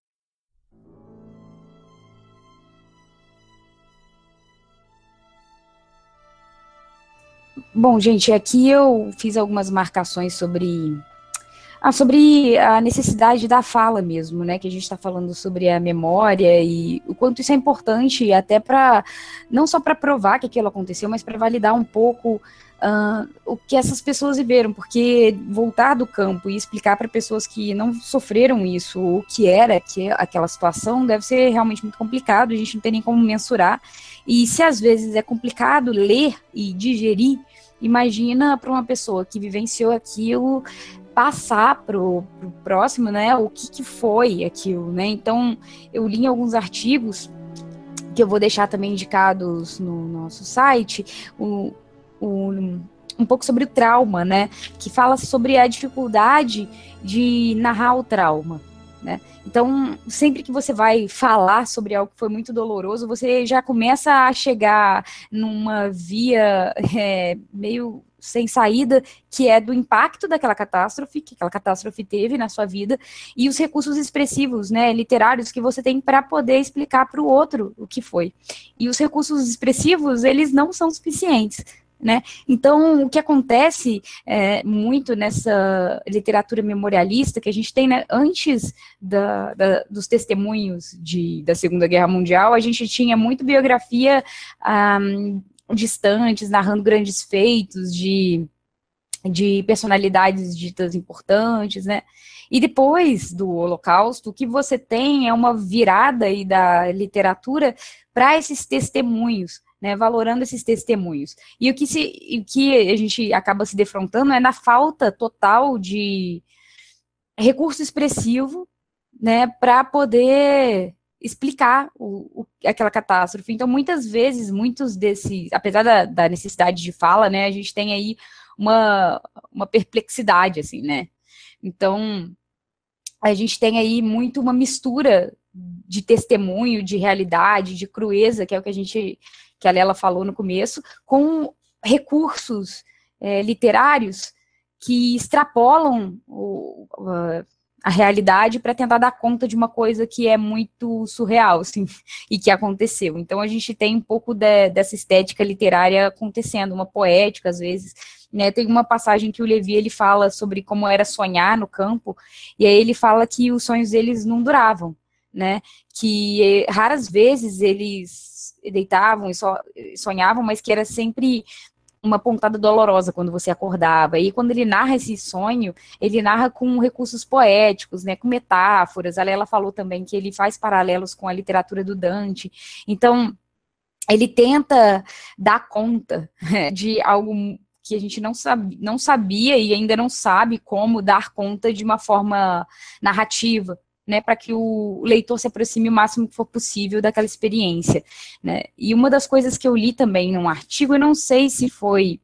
Bom, gente, aqui eu fiz algumas marcações sobre, ah, sobre a necessidade da fala mesmo, né? Que a gente está falando sobre a memória e o quanto isso é importante, até para não só para provar que aquilo aconteceu, mas para validar um pouco uh, o que essas pessoas viveram, porque voltar do campo e explicar para pessoas que não sofreram isso, o que era que aquela situação, deve ser realmente muito complicado, a gente não tem nem como mensurar. E se às vezes é complicado ler e digerir, imagina para uma pessoa que vivenciou aquilo passar para o próximo, né, o que, que foi aquilo, né? Então, eu li em alguns artigos, que eu vou deixar também indicados no nosso site, o, o, um pouco sobre o trauma, né, que fala sobre a dificuldade de narrar o trauma, né? Então, sempre que você vai falar sobre algo que foi muito doloroso, você já começa a chegar numa via é, meio sem saída, que é do impacto daquela catástrofe, que aquela catástrofe teve na sua vida, e os recursos expressivos, né, literários, que você tem para poder explicar para o outro o que foi. E os recursos expressivos, eles não são suficientes, né? Então, o que acontece é, muito nessa literatura memorialista que a gente tem, né, antes da, da, dos testemunhos de, da Segunda Guerra Mundial, a gente tinha muito biografia um, distantes, narrando grandes feitos de, de personalidades ditas importantes, né? E depois do Holocausto, o que você tem é uma virada aí da literatura para esses testemunhos, né, valorando esses testemunhos. E o que, se, o que a gente acaba se defrontando é na falta total de recurso expressivo, né, para poder explicar o, o, aquela catástrofe. Então, muitas vezes, muitos desses, apesar da, da necessidade de fala, né, a gente tem aí uma, uma perplexidade, assim, né. Então, a gente tem aí muito uma mistura de testemunho, de realidade, de crueza, que é o que a gente, que a Lela falou no começo, com recursos é, literários que extrapolam o, a, a realidade para tentar dar conta de uma coisa que é muito surreal, assim, e que aconteceu. Então, a gente tem um pouco de, dessa estética literária acontecendo, uma poética, às vezes, né? Tem uma passagem que o Levi, ele fala sobre como era sonhar no campo, e aí ele fala que os sonhos deles não duravam, né, que raras vezes eles deitavam e só sonhavam, mas que era sempre uma pontada dolorosa quando você acordava. E quando ele narra esse sonho, ele narra com recursos poéticos, né, com metáforas. A Lela falou também que ele faz paralelos com a literatura do Dante. Então, ele tenta dar conta de algo que a gente não, sabe, não sabia e ainda não sabe como dar conta de uma forma narrativa, né, para que o leitor se aproxime o máximo que for possível daquela experiência, né. E uma das coisas que eu li também num artigo, eu não sei se foi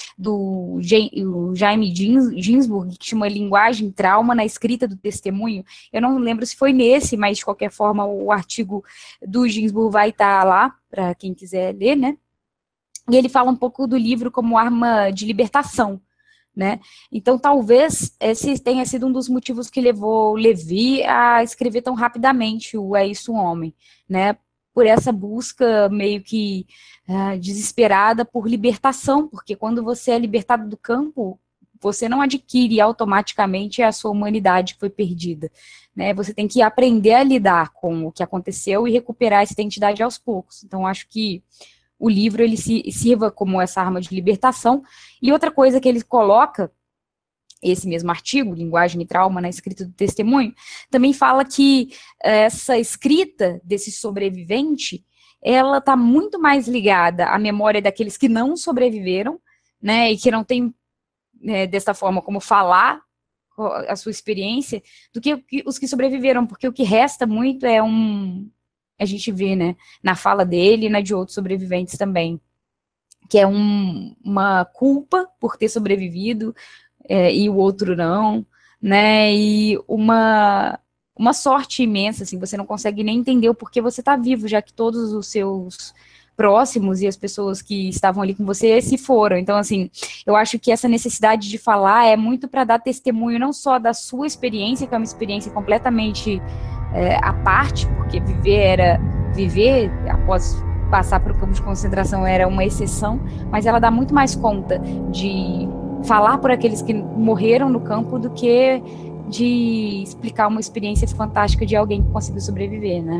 do Jaime Ginsburg, que chama Linguagem, Trauma na Escrita do Testemunho, eu não lembro se foi nesse, mas de qualquer forma o artigo do Ginsburg vai estar lá, para quem quiser ler, né, e ele fala um pouco do livro como arma de libertação, né? Então, talvez esse tenha sido um dos motivos que levou o Levi a escrever tão rapidamente o É Isso, um Homem, né? Por essa busca meio que uh, desesperada por libertação, porque quando você é libertado do campo, você não adquire automaticamente a sua humanidade que foi perdida, né? Você tem que aprender a lidar com o que aconteceu e recuperar essa identidade aos poucos. Então, acho que o livro ele se, sirva como essa arma de libertação. E outra coisa que ele coloca, esse mesmo artigo, Linguagem e Trauma na Escrita do Testemunho, também fala que essa escrita desse sobrevivente, ela está muito mais ligada à memória daqueles que não sobreviveram, né, e que não tem, né, dessa forma, como falar a sua experiência, do que os que sobreviveram, porque o que resta muito é um... a gente vê, né, na fala dele e na de outros sobreviventes também, que é um, uma culpa por ter sobrevivido, é, e o outro não, né? E uma, uma sorte imensa, assim, você não consegue nem entender o porquê você está vivo, já que todos os seus próximos e as pessoas que estavam ali com você se foram. Então, assim, eu acho que essa necessidade de falar é muito para dar testemunho não só da sua experiência, que é uma experiência completamente é, à parte, porque viver era viver após passar para o campo de concentração era uma exceção, mas ela dá muito mais conta de falar por aqueles que morreram no campo do que de explicar uma experiência fantástica de alguém que conseguiu sobreviver, né?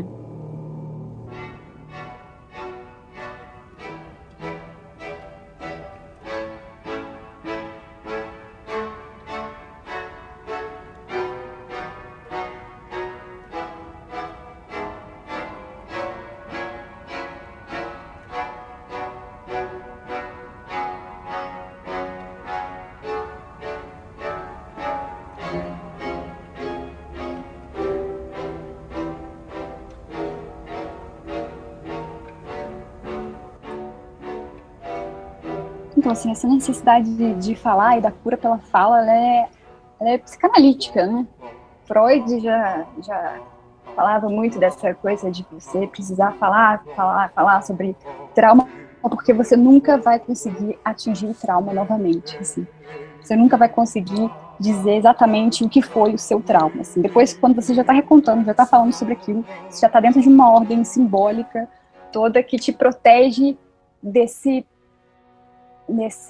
Então, assim, essa necessidade de, de falar e da cura pela fala, ela é, ela é psicanalítica, né? Freud já, já falava muito dessa coisa de você precisar falar, falar, falar sobre trauma, porque você nunca vai conseguir atingir o trauma novamente, assim. Você nunca vai conseguir dizer exatamente o que foi o seu trauma, assim. Depois, quando você já está recontando, já está falando sobre aquilo, você já está dentro de uma ordem simbólica toda que te protege desse nesse,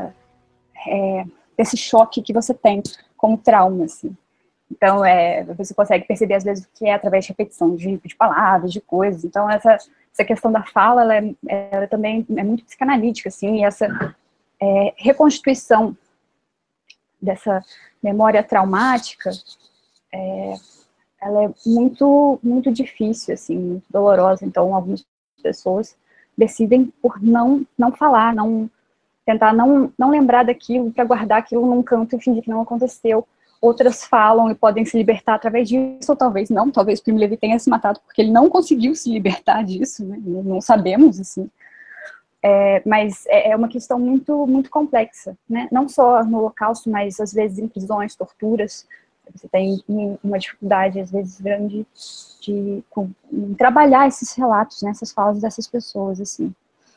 é, desse choque que você tem como trauma, assim. Então, é, você consegue perceber, às vezes, o que é através de repetição de, de palavras, de coisas. Então, essa, essa questão da fala, ela, é, ela também é muito psicanalítica, assim, e essa é, reconstituição dessa memória traumática, é, ela é muito, muito difícil, assim, muito dolorosa. Então, algumas pessoas decidem por não, não falar, não tentar não, não lembrar daquilo, para guardar aquilo num canto e fingir que não aconteceu. Outras falam e podem se libertar através disso, ou talvez não, talvez Primo Levi tenha se matado porque ele não conseguiu se libertar disso, né? Não sabemos, assim. É, mas é uma questão muito, muito complexa, né? Não só no Holocausto, mas às vezes em prisões, torturas. Você tem uma dificuldade, às vezes, grande de com, em trabalhar esses relatos, né, essas falas dessas pessoas, assim.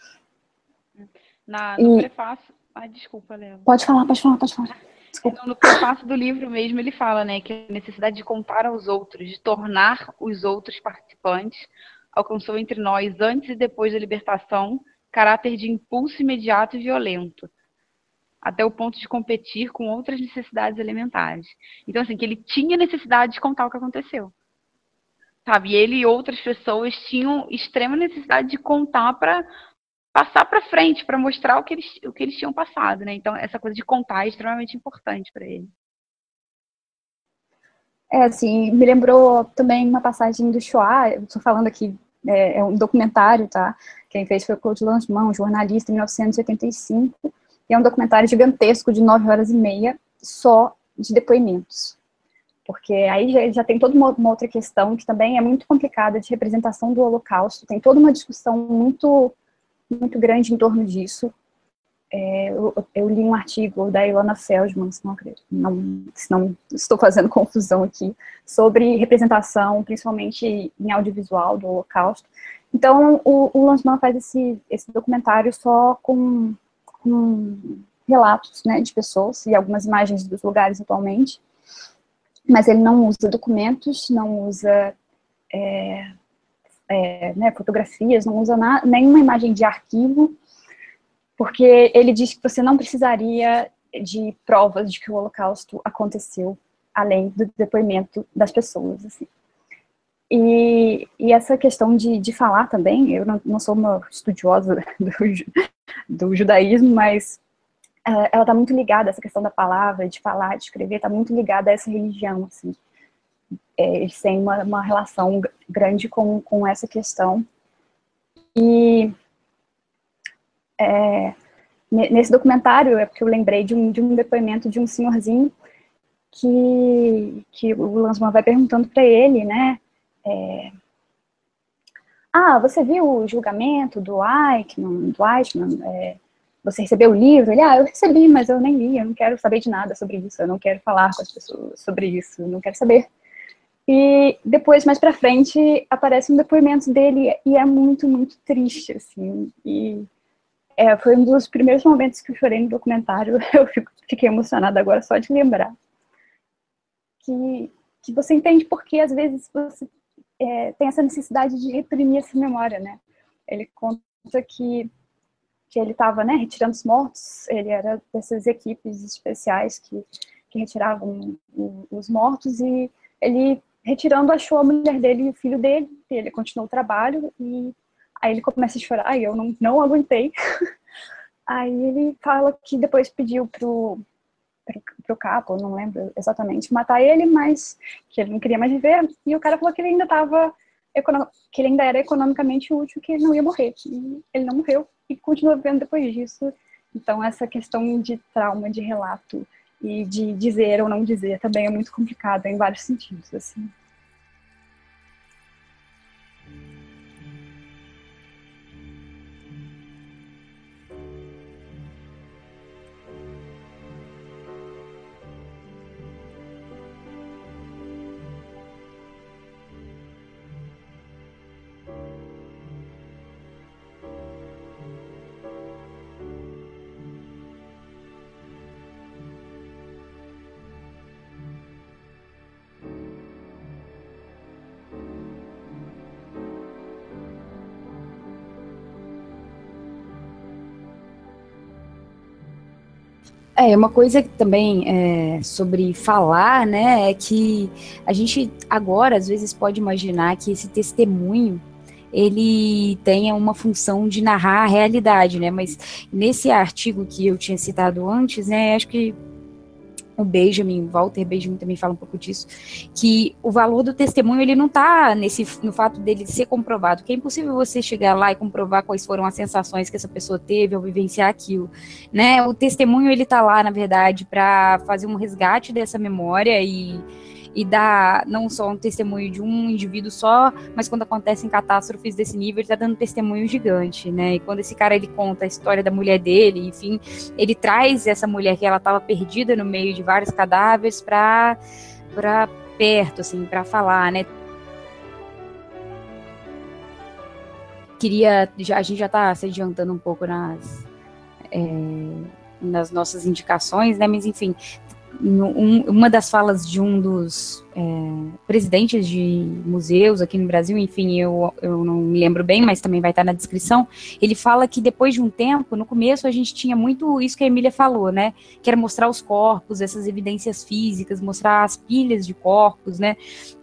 Na, no e... prefácio... Ai, desculpa, Léo. Pode falar, pode falar, pode falar. No, no prefácio do livro mesmo, ele fala, né, que a necessidade de contar aos outros, de tornar os outros participantes, alcançou entre nós, antes e depois da libertação, caráter de impulso imediato e violento, até o ponto de competir com outras necessidades elementares. Então, assim, que ele tinha necessidade de contar o que aconteceu. Sabe? E ele e outras pessoas tinham extrema necessidade de contar para passar para frente, para mostrar o que, eles, o que eles tinham passado, né? Então, essa coisa de contar é extremamente importante para ele. É, assim, me lembrou também uma passagem do Shoah, eu estou falando aqui, é, é um documentário, tá? Quem fez foi o Claude Lanzmann, um jornalista, em mil novecentos e oitenta e cinco, e é um documentário gigantesco de nove horas e meia, só de depoimentos. Porque aí já, já tem toda uma, uma outra questão que também é muito complicada, de representação do Holocausto, tem toda uma discussão muito... muito grande em torno disso. É, eu, eu li um artigo da Ilana Feldman, se não, não, se não estou fazendo confusão aqui, sobre representação, principalmente em audiovisual, do Holocausto. Então, o, o Lanzmann faz esse, esse documentário só com, com relatos, né, de pessoas e algumas imagens dos lugares atualmente, mas ele não usa documentos, não usa... É, É, né, fotografias, não usa na, nenhuma imagem de arquivo, porque ele diz que você não precisaria de provas de que o Holocausto aconteceu, além do depoimento das pessoas, assim. E, e essa questão de, de falar também, eu não, não sou uma estudiosa do, do judaísmo, mas uh, ela está muito ligada, essa questão da palavra, de falar, de escrever, está muito ligada a essa religião, assim. É, eles têm uma, uma relação grande com, com essa questão. E é, nesse documentário, é porque eu lembrei de um, de um depoimento de um senhorzinho que, que o Lanzmann vai perguntando para ele, né, é, ah, você viu o julgamento do Eichmann, do Eichmann é, você recebeu o livro? Ele, ah, eu recebi, mas eu nem li, eu não quero saber de nada sobre isso, eu não quero falar com as pessoas sobre isso, eu não quero saber. E depois, mais pra frente, aparece um depoimento dele e é muito, muito triste, assim. E é, foi um dos primeiros momentos que eu chorei no documentário. Eu fico, fiquei emocionada agora só de lembrar. Que, que você entende porque, às vezes, você é, tem essa necessidade de reprimir essa memória, né? Ele conta que, que ele estava, né, retirando os mortos, ele era dessas equipes especiais que, que retiravam os mortos, e ele, retirando, achou a mulher dele e o filho dele, e ele continuou o trabalho, e aí ele começa a chorar, e eu não, não aguentei. Aí ele fala que depois pediu pro, pro, pro capo, não lembro exatamente, matar ele, mas que ele não queria mais viver, e o cara falou que ele ainda estava, que ele ainda era economicamente útil, que ele não ia morrer, e ele não morreu, e continua vivendo depois disso. Então essa questão de trauma, de relato, e de dizer ou não dizer também é muito complicada em vários sentidos, assim. É, uma coisa que também é, sobre falar, né, é que a gente agora, às vezes, pode imaginar que esse testemunho, ele tenha uma função de narrar a realidade, né, mas nesse artigo que eu tinha citado antes, né, acho que o Benjamin, Walter Benjamin também fala um pouco disso, que o valor do testemunho, ele não está nesse, no fato dele ser comprovado, que é impossível você chegar lá e comprovar quais foram as sensações que essa pessoa teve ao vivenciar aquilo, né, o testemunho, ele está lá, na verdade, para fazer um resgate dessa memória e, e dar não só um testemunho de um indivíduo só, mas quando acontecem catástrofes desse nível, ele está dando testemunho gigante, né, e quando esse cara, ele conta a história da mulher dele, enfim, ele traz essa mulher que ela estava perdida no meio de vários cadáveres para para perto, assim, para falar, né. Queria, já, a gente já está se adiantando um pouco nas, é, nas nossas indicações, né, mas enfim, um, uma das falas de um dos é, presidentes de museus aqui no Brasil, enfim, eu, eu não me lembro bem, mas também vai estar na descrição, ele fala que depois de um tempo, no começo a gente tinha muito isso que a Emília falou, né, que era mostrar os corpos, essas evidências físicas, mostrar as pilhas de corpos, né,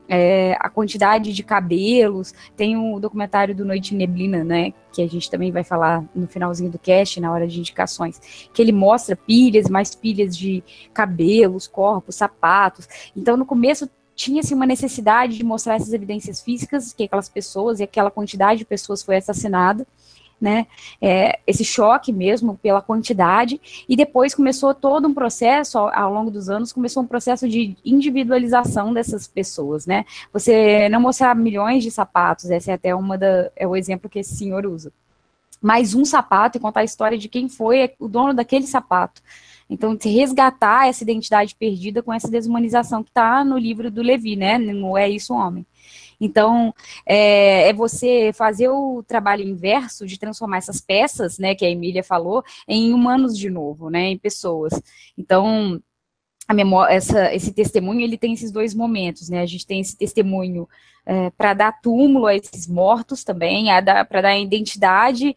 é, a quantidade de cabelos. Tem o documentário do Noite em Neblina, né, que a gente também vai falar no finalzinho do cast, na hora de indicações, que ele mostra pilhas, mais pilhas de cabelos, corpos, sapatos. Então, no começo, tinha-se uma necessidade de mostrar essas evidências físicas, que aquelas pessoas e aquela quantidade de pessoas foi assassinada, né, é, esse choque mesmo pela quantidade, e depois começou todo um processo, ao, ao longo dos anos, começou um processo de individualização dessas pessoas, né, você não mostrar milhões de sapatos, essa é até uma da, é o exemplo que esse senhor usa, mais um sapato e contar a história de quem foi o dono daquele sapato. Então, resgatar essa identidade perdida com essa desumanização que está no livro do Levi, né, não é isso, homem. Então, é, é você fazer o trabalho inverso de transformar essas peças, né, que a Emília falou, em humanos de novo, né, em pessoas. Então, a memória, essa, esse testemunho, ele tem esses dois momentos, né, a gente tem esse testemunho é, para dar túmulo a esses mortos também, para dar identidade,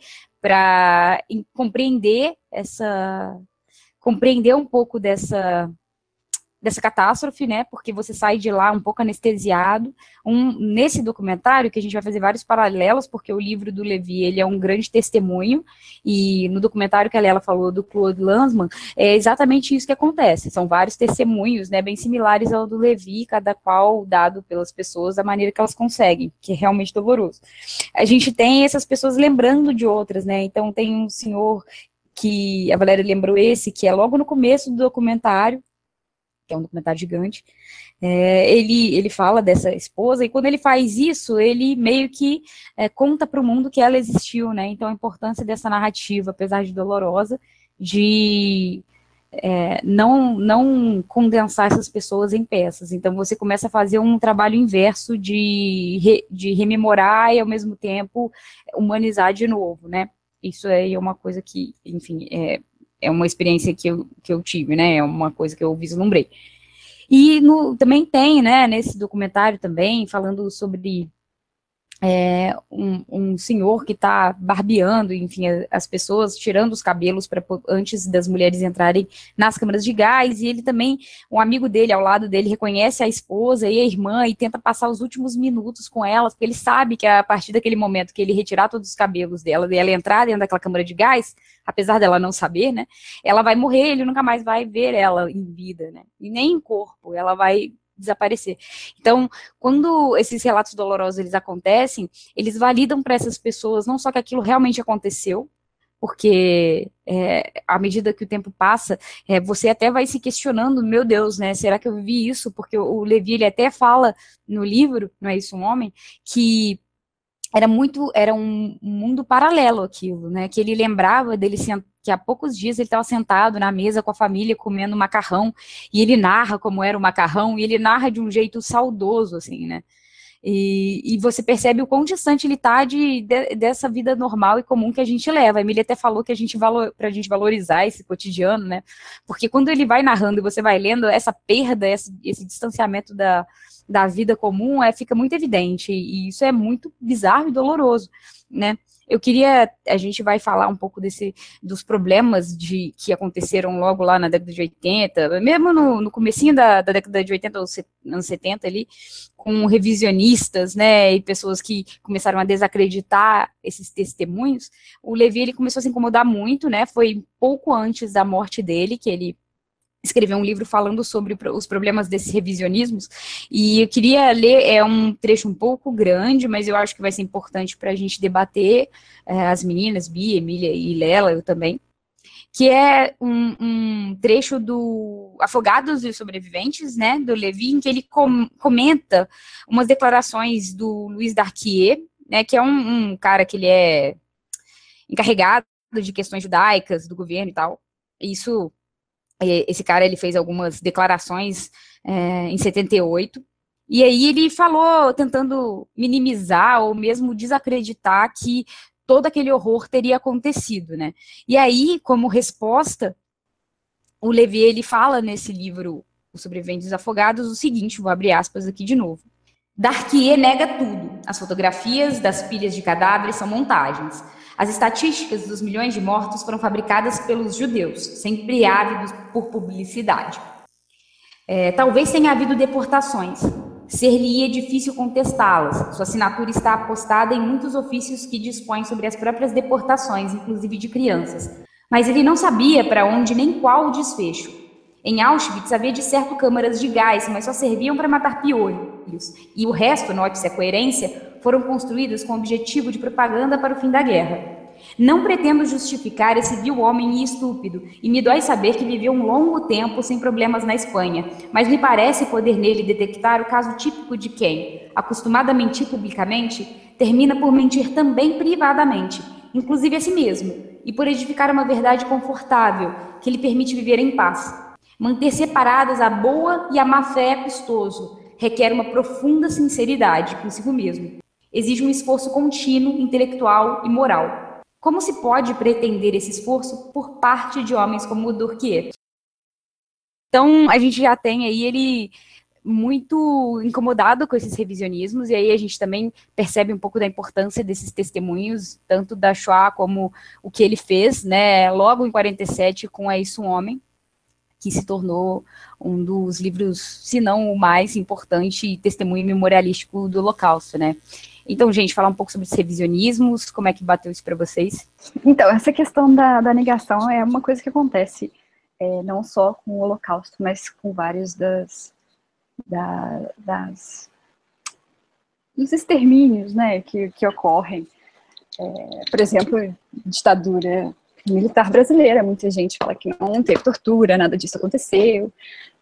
para compreender essa, compreender um pouco dessa... dessa catástrofe, né, porque você sai de lá um pouco anestesiado. Um, nesse documentário, que a gente vai fazer vários paralelos, porque o livro do Levi, ele é um grande testemunho, e no documentário que a Lela falou do Claude Lanzmann, é exatamente isso que acontece, são vários testemunhos, né, bem similares ao do Levi, cada qual dado pelas pessoas da maneira que elas conseguem, que é realmente doloroso. A gente tem essas pessoas lembrando de outras, né, então tem um senhor que, a Valéria lembrou esse, que é logo no começo do documentário, que é um documentário gigante, é, ele, ele fala dessa esposa, e quando ele faz isso, ele meio que é, conta para o mundo que ela existiu, né? Então a importância dessa narrativa, apesar de dolorosa, de é, não, não condensar essas pessoas em peças. Então você começa a fazer um trabalho inverso de, re, de rememorar e ao mesmo tempo humanizar de novo, né? Isso aí é uma coisa que, enfim, é, é uma experiência que eu, que eu tive, né? É uma coisa que eu vislumbrei. E no, também tem, né, nesse documentário também, falando sobre é, um, um senhor que está barbeando, enfim, as pessoas, tirando os cabelos pra, antes das mulheres entrarem nas câmaras de gás, e ele também, um amigo dele ao lado dele, reconhece a esposa e a irmã e tenta passar os últimos minutos com elas, porque ele sabe que a partir daquele momento que ele retirar todos os cabelos dela e ela entrar dentro daquela câmara de gás, apesar dela não saber, né, ela vai morrer, ele nunca mais vai ver ela em vida, né, e nem em corpo, ela vai desaparecer. Então, quando esses relatos dolorosos eles acontecem, eles validam para essas pessoas não só que aquilo realmente aconteceu, porque é, à medida que o tempo passa, é, você até vai se questionando, meu Deus, né, será que eu vivi isso? Porque o Levi, ele até fala no livro, Não é Isso um Homem, que era muito, era um mundo paralelo aquilo, né, que ele lembrava dele que há poucos dias ele estava sentado na mesa com a família comendo macarrão, e ele narra como era o macarrão, e ele narra de um jeito saudoso, assim, né, e, e você percebe o quão distante ele está de, de, dessa vida normal e comum que a gente leva. A Emília até falou que a gente valor, pra gente valorizar esse cotidiano, né, porque quando ele vai narrando e você vai lendo, essa perda, esse, esse distanciamento da, da vida comum, é, fica muito evidente, e isso é muito bizarro e doloroso, né. Eu queria, a gente vai falar um pouco desse, dos problemas de, que aconteceram logo lá na década de oitenta, mesmo no, no comecinho da, da década de oitenta, ou anos setenta ali, com revisionistas, né, e pessoas que começaram a desacreditar esses testemunhos. O Levi, ele começou a se incomodar muito, né, foi pouco antes da morte dele, que ele escreveu um livro falando sobre os problemas desses revisionismos, e eu queria ler, é um trecho um pouco grande, mas eu acho que vai ser importante para a gente debater, é, as meninas, Bia, Emília e Lela, eu também, que é um, um trecho do Afogados e Sobreviventes, né, do Levi, em que ele com, comenta umas declarações do Luiz Darquier, né, que é um, um cara que ele é encarregado de questões judaicas do governo e tal. Isso... Esse cara, ele fez algumas declarações é, em setenta e oito, e aí ele falou, tentando minimizar ou mesmo desacreditar que todo aquele horror teria acontecido, né? E aí, como resposta, o Levi, ele fala nesse livro, Os Sobreviventes Afogados, o seguinte, vou abrir aspas aqui de novo. Darquier nega tudo. As fotografias das pilhas de cadáveres são montagens. As estatísticas dos milhões de mortos foram fabricadas pelos judeus, sempre ávidos por publicidade. É, talvez tenha havido deportações. Ser-lhe-ia difícil contestá-las. Sua assinatura está apostada em muitos ofícios que dispõem sobre as próprias deportações, inclusive de crianças. Mas ele não sabia para onde nem qual o desfecho. Em Auschwitz havia de certo câmaras de gás, mas só serviam para matar piolhos. E o resto, note-se a coerência, foram construídas com o objetivo de propaganda para o fim da guerra. Não pretendo justificar esse vil homem estúpido, e me dói saber que viveu um longo tempo sem problemas na Espanha, mas me parece poder nele detectar o caso típico de quem, acostumado a mentir publicamente, termina por mentir também privadamente, inclusive a si mesmo, e por edificar uma verdade confortável, que lhe permite viver em paz. Manter separadas a boa e a má fé é custoso, requer uma profunda sinceridade consigo mesmo. Exige um esforço contínuo, intelectual e moral. Como se pode pretender esse esforço por parte de homens como o Durkheim? Então, a gente já tem aí ele muito incomodado com esses revisionismos, e aí a gente também percebe um pouco da importância desses testemunhos, tanto da Shoah como o que ele fez, né, logo em quarenta e sete com É Isso um Homem, que se tornou um dos livros, se não o mais importante testemunho memorialístico do Holocausto, né. Então, gente, falar um pouco sobre os revisionismos, como é que bateu isso para vocês? Então, essa questão da, da negação é uma coisa que acontece é, não só com o Holocausto, mas com vários das, da, das dos extermínios, né, que, que ocorrem. É, por exemplo, ditadura militar brasileira, muita gente fala que não teve tortura, nada disso aconteceu.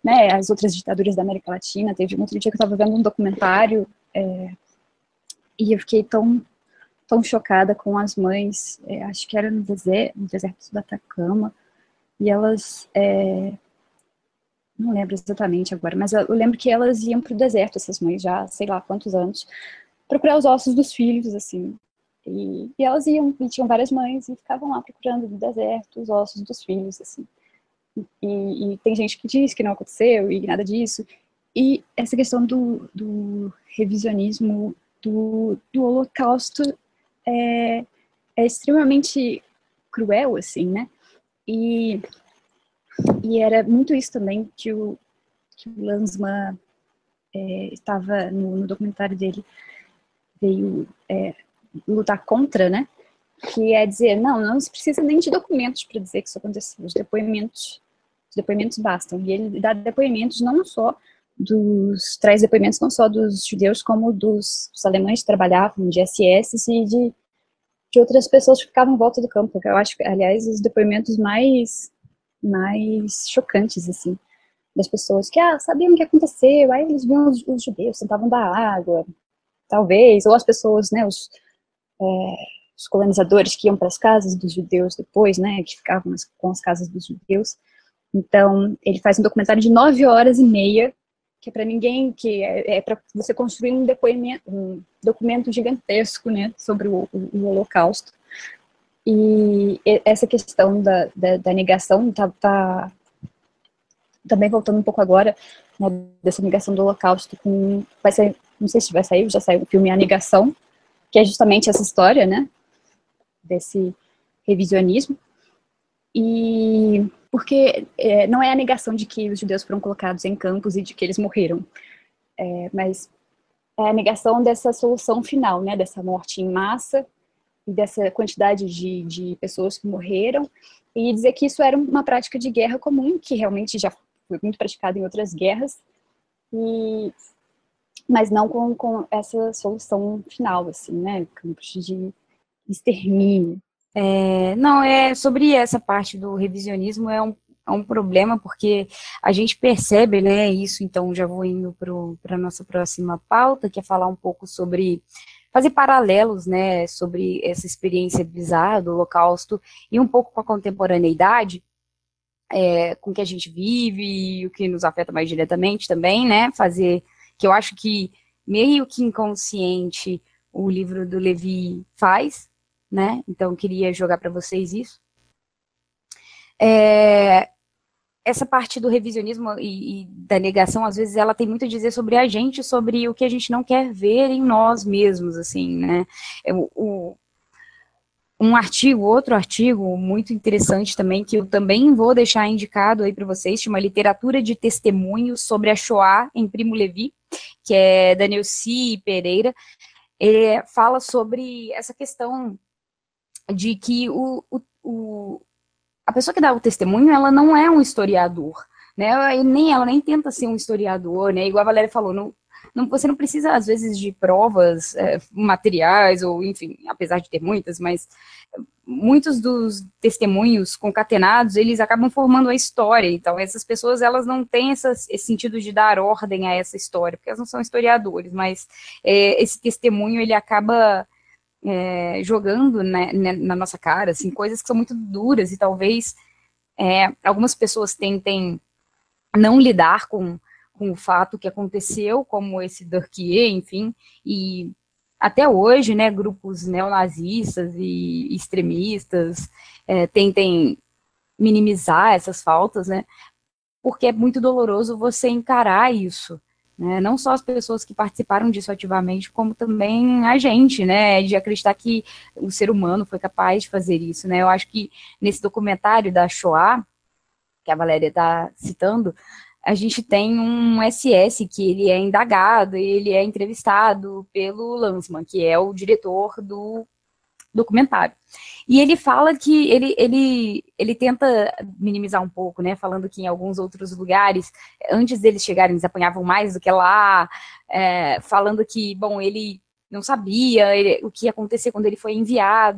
né, as outras ditaduras da América Latina. Teve um outro dia que eu estava vendo um documentário é, e eu fiquei tão, tão chocada com as mães, é, acho que era no deserto, no deserto do Atacama, e elas, é, não lembro exatamente agora, mas eu lembro que elas iam para o deserto, essas mães, já sei lá quantos anos, procurar os ossos dos filhos, assim. E, e elas iam, e tinham várias mães, e ficavam lá procurando no deserto os ossos dos filhos, assim. E, e tem gente que diz que não aconteceu, e nada disso. E essa questão do, do revisionismo, do, do Holocausto, é, é extremamente cruel, assim, né? E, e era muito isso também que o, que o Lanzmann é, estava no, no documentário dele, veio é, lutar contra, né? Que é dizer, não, não se precisa nem de documentos para dizer que isso aconteceu, os depoimentos, os depoimentos bastam. E ele dá depoimentos não só dos, traz depoimentos não só dos judeus, como dos, dos alemães que trabalhavam de S S e de, de outras pessoas que ficavam em volta do campo. Eu acho, aliás, os depoimentos mais, mais chocantes, assim, das pessoas que, ah, sabiam o que aconteceu, aí eles viam os, os judeus, sentavam da água, talvez, ou as pessoas, né, os, é, os colonizadores que iam para as casas dos judeus depois, né, que ficavam com as casas dos judeus. Então, ele faz um documentário de nove horas e meia, que é para ninguém, que é, é para você construir um depoimento, um documento gigantesco, né, sobre o, o, o Holocausto. E essa questão da, da, da negação tá, tá também voltando um pouco agora, né, dessa negação do Holocausto, com, vai sair, não sei se vai sair, já saiu o filme A Negação, que é justamente essa história, né, desse revisionismo, e porque é, não é a negação de que os judeus foram colocados em campos e de que eles morreram, é, mas é a negação dessa solução final, né, dessa morte em massa, e dessa quantidade de, de pessoas que morreram, e dizer que isso era uma prática de guerra comum, que realmente já foi muito praticada em outras guerras, e, mas não com, com essa solução final, assim, né, campos de extermínio. É, não, é sobre essa parte do revisionismo, é um, é um problema, porque a gente percebe, né, isso, então já vou indo para a nossa próxima pauta, que é falar um pouco sobre, fazer paralelos, né, sobre essa experiência bizarra do Holocausto, e um pouco com a contemporaneidade, é, com que a gente vive, e o que nos afeta mais diretamente também, né, fazer, que eu acho que meio que inconsciente o livro do Levi faz, né? Então, eu queria jogar para vocês isso. É, essa parte do revisionismo e, e da negação, às vezes, ela tem muito a dizer sobre a gente, sobre o que a gente não quer ver em nós mesmos, assim, né? O, o, um artigo, outro artigo muito interessante também, que eu também vou deixar indicado aí para vocês, chama Literatura de Testemunhos sobre a Shoah, em Primo Levi, que é da Neuci Pereira. Ele fala sobre essa questão de que o, o, o, a pessoa que dá o testemunho, ela não é um historiador, né, nem, ela nem tenta ser um historiador, né, igual a Valéria falou, não, não, você não precisa, às vezes, de provas é, materiais, ou, enfim, apesar de ter muitas, mas muitos dos testemunhos concatenados, eles acabam formando a história, então essas pessoas, elas não têm essas, esse sentido de dar ordem a essa história, porque elas não são historiadores, mas é, esse testemunho, ele acaba É, jogando, né, na nossa cara, assim, coisas que são muito duras e talvez é, algumas pessoas tentem não lidar com, com o fato que aconteceu, como esse Durkheim, enfim, e até hoje, né, grupos neonazistas e extremistas é, tentem minimizar essas faltas, né, porque é muito doloroso você encarar isso, né, não só as pessoas que participaram disso ativamente, como também a gente, né, de acreditar que o ser humano foi capaz de fazer isso, né, eu acho que nesse documentário da Shoah, que a Valéria está citando, a gente tem um S S que ele é indagado, e ele é entrevistado pelo Lanzmann, que é o diretor do documentário. E ele fala que ele, ele, ele tenta minimizar um pouco, né, falando que em alguns outros lugares, antes deles chegarem, eles apanhavam mais do que lá, é, falando que, bom, ele não sabia ele, o que ia acontecer quando ele foi enviado,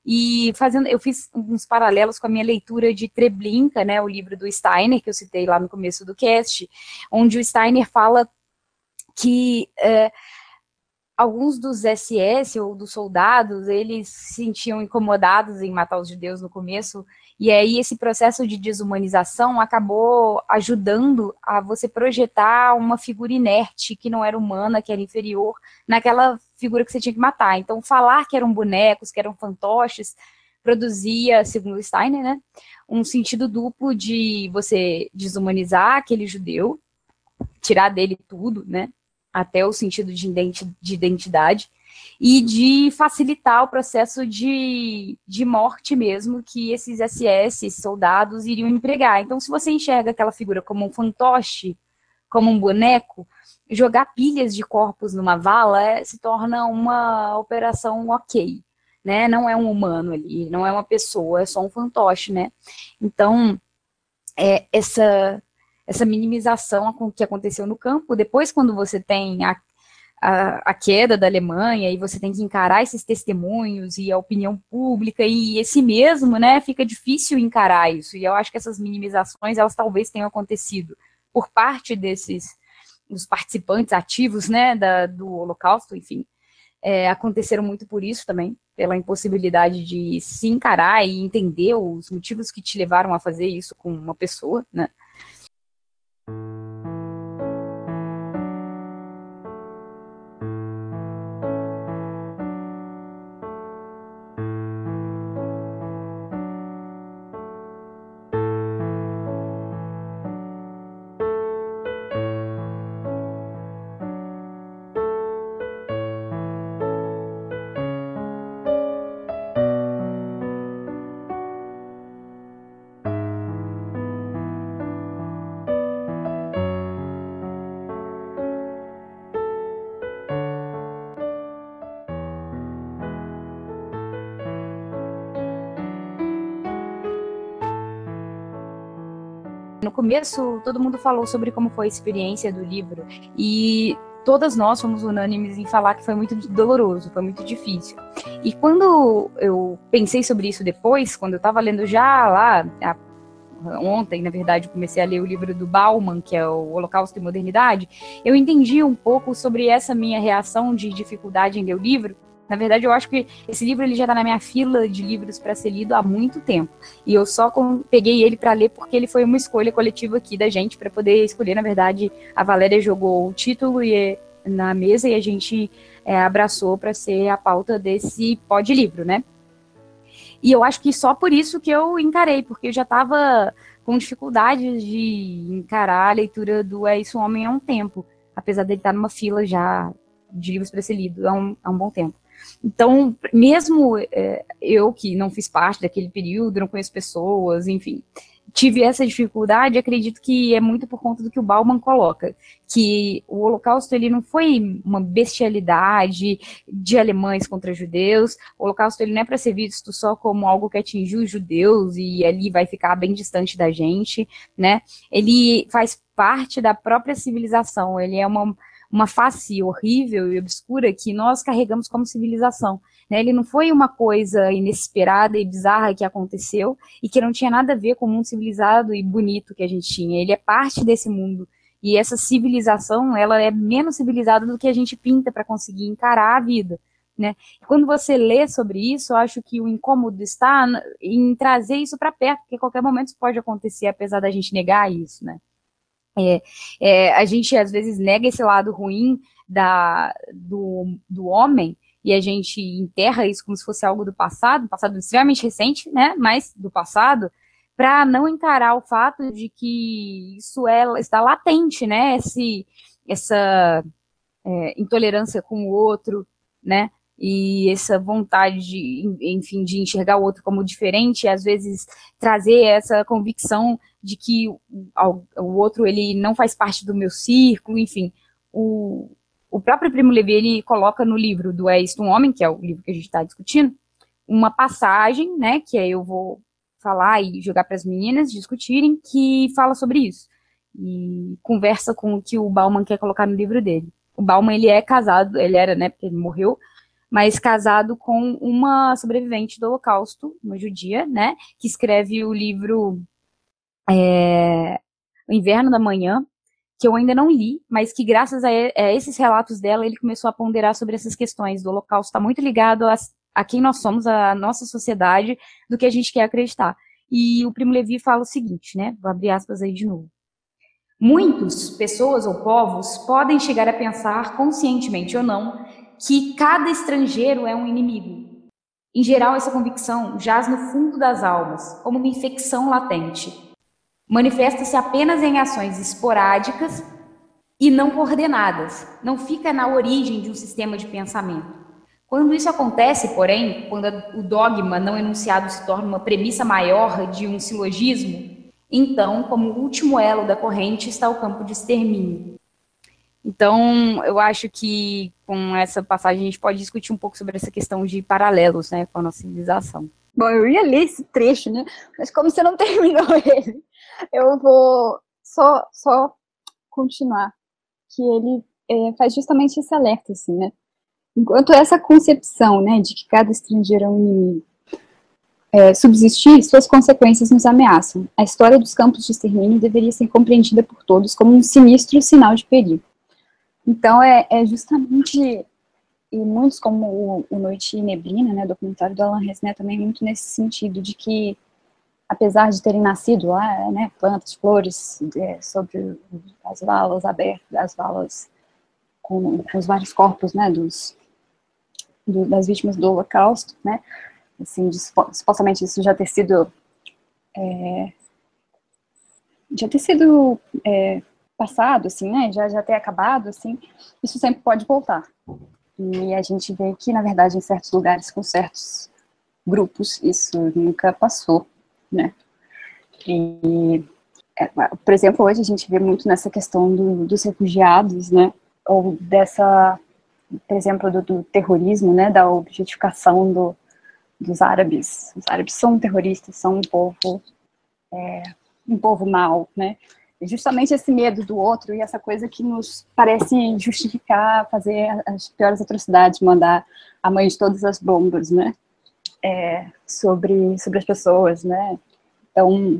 E fazendo, eu fiz uns paralelos com a minha leitura de Treblinka, né, o livro do Steiner, que eu citei lá no começo do cast, onde o Steiner fala que é, alguns dos S S ou dos soldados, eles se sentiam incomodados em matar os judeus no começo, e aí esse processo de desumanização acabou ajudando a você projetar uma figura inerte, que não era humana, que era inferior, naquela figura que você tinha que matar. Então, falar que eram bonecos, que eram fantoches, produzia, segundo Steiner, né, um sentido duplo de você desumanizar aquele judeu, tirar dele tudo, né, até o sentido de identidade, e de facilitar o processo de, de morte mesmo que esses S S, esses soldados, iriam empregar. Então, se você enxerga aquela figura como um fantoche, como um boneco, jogar pilhas de corpos numa vala é, se torna uma operação ok, né? Não é um humano ali, não é uma pessoa, é só um fantoche, né? Então, é, essa... essa minimização que aconteceu no campo, depois quando você tem a, a, a queda da Alemanha e você tem que encarar esses testemunhos e a opinião pública e esse mesmo, né, fica difícil encarar isso, e eu acho que essas minimizações, elas talvez tenham acontecido por parte desses, dos participantes ativos, né, da, do Holocausto, enfim, é, aconteceram muito por isso também, pela impossibilidade de se encarar e entender os motivos que te levaram a fazer isso com uma pessoa, né. No começo, todo mundo falou sobre como foi a experiência do livro, e todas nós fomos unânimes em falar que foi muito doloroso, foi muito difícil. E quando eu pensei sobre isso depois, quando eu estava lendo já lá, a, ontem, na verdade, comecei a ler o livro do Bauman, que é o Holocausto e Modernidade, eu entendi um pouco sobre essa minha reação de dificuldade em ler o livro. Na verdade, eu acho que esse livro ele já está na minha fila de livros para ser lido há muito tempo. E eu só com, peguei ele para ler porque ele foi uma escolha coletiva aqui da gente para poder escolher. Na verdade, a Valéria jogou o título e, na mesa e a gente é, abraçou para ser a pauta desse pod livro, né? E eu acho que só por isso que eu encarei, porque eu já estava com dificuldade de encarar a leitura do É Isso, um Homem há um Tempo, apesar dele estar numa fila já de livros para ser lido há um, há um bom tempo. Então, mesmo é, eu que não fiz parte daquele período, não conheço pessoas, enfim, tive essa dificuldade, acredito que é muito por conta do que o Bauman coloca, que o Holocausto ele não foi uma bestialidade de alemães contra judeus, o Holocausto ele não é para ser visto só como algo que atingiu os judeus e ali vai ficar bem distante da gente, né? Ele faz parte da própria civilização, ele é uma uma face horrível e obscura que nós carregamos como civilização, né? Ele não foi uma coisa inesperada e bizarra que aconteceu e que não tinha nada a ver com o mundo civilizado e bonito que a gente tinha. Ele é parte desse mundo e essa civilização, ela é menos civilizada do que a gente pinta para conseguir encarar a vida, né? E quando você lê sobre isso, eu acho que o incômodo está em trazer isso para perto, porque a qualquer momento isso pode acontecer, apesar da gente negar isso, né? É, é, a gente às vezes nega esse lado ruim da, do, do homem e a gente enterra isso como se fosse algo do passado, um passado extremamente recente, né, mas do passado, para não encarar o fato de que isso é, está latente, né, esse, essa é, intolerância com o outro, né, e essa vontade de, enfim, de enxergar o outro como diferente, e às vezes trazer essa convicção de que o, o outro ele não faz parte do meu círculo, enfim, o, o próprio Primo Levi ele coloca no livro do É Isto um Homem, que é o livro que a gente está discutindo, uma passagem, né, que aí eu vou falar e jogar para as meninas discutirem, que fala sobre isso, e conversa com o que o Bauman quer colocar no livro dele. O Bauman, ele é casado, ele era, né, porque ele morreu, mas casado com uma sobrevivente do Holocausto, uma judia, né, que escreve o livro é, O Inverno da Manhã, que eu ainda não li, mas que graças a, a esses relatos dela, ele começou a ponderar sobre essas questões do Holocausto. Está muito ligado a, a quem nós somos, a nossa sociedade, do que a gente quer acreditar. E o Primo Levi fala o seguinte, né? Vou abrir aspas aí de novo. Muitos, pessoas ou povos, podem chegar a pensar, conscientemente ou não, que cada estrangeiro é um inimigo. Em geral, essa convicção jaz no fundo das almas, como uma infecção latente. Manifesta-se apenas em ações esporádicas e não coordenadas. Não fica na origem de um sistema de pensamento. Quando isso acontece, porém, quando o dogma não enunciado se torna uma premissa maior de um silogismo, então, como último elo da corrente, está o campo de extermínio. Então, eu acho que com essa passagem a gente pode discutir um pouco sobre essa questão de paralelos, né, com a nossa civilização. Bom, eu ia ler esse trecho, né? Mas como você não terminou ele, eu vou só, só continuar. Que ele é, faz justamente esse alerta, assim, né? Enquanto essa concepção, né, de que cada estrangeiro é um inimigo é, subsistir, suas consequências nos ameaçam. A história dos campos de extermínio deveria ser compreendida por todos como um sinistro sinal de perigo. Então, é, é justamente... E muitos, como o, o Noite e Neblina, né, documentário do Alan Resnais, também muito nesse sentido de que, apesar de terem nascido lá, né, plantas, flores, é, sobre as valas abertas, as valas com, com os vários corpos, né, dos, do, das vítimas do Holocausto, né, assim, de, supostamente isso já ter sido, é, já ter sido é, passado, assim, né, já, já ter acabado, assim, isso sempre pode voltar. E a gente vê que, na verdade, em certos lugares, com certos grupos, isso nunca passou, né? E, é, por exemplo, hoje a gente vê muito nessa questão do, dos refugiados, né? Ou dessa, por exemplo, do, do terrorismo, né? Da objetificação do, dos árabes. Os árabes são terroristas, são um povo, é, um povo mau, né? Justamente esse medo do outro e essa coisa que nos parece justificar fazer as piores atrocidades, mandar a mãe de todas as bombas, né, é, sobre, sobre as pessoas, né, então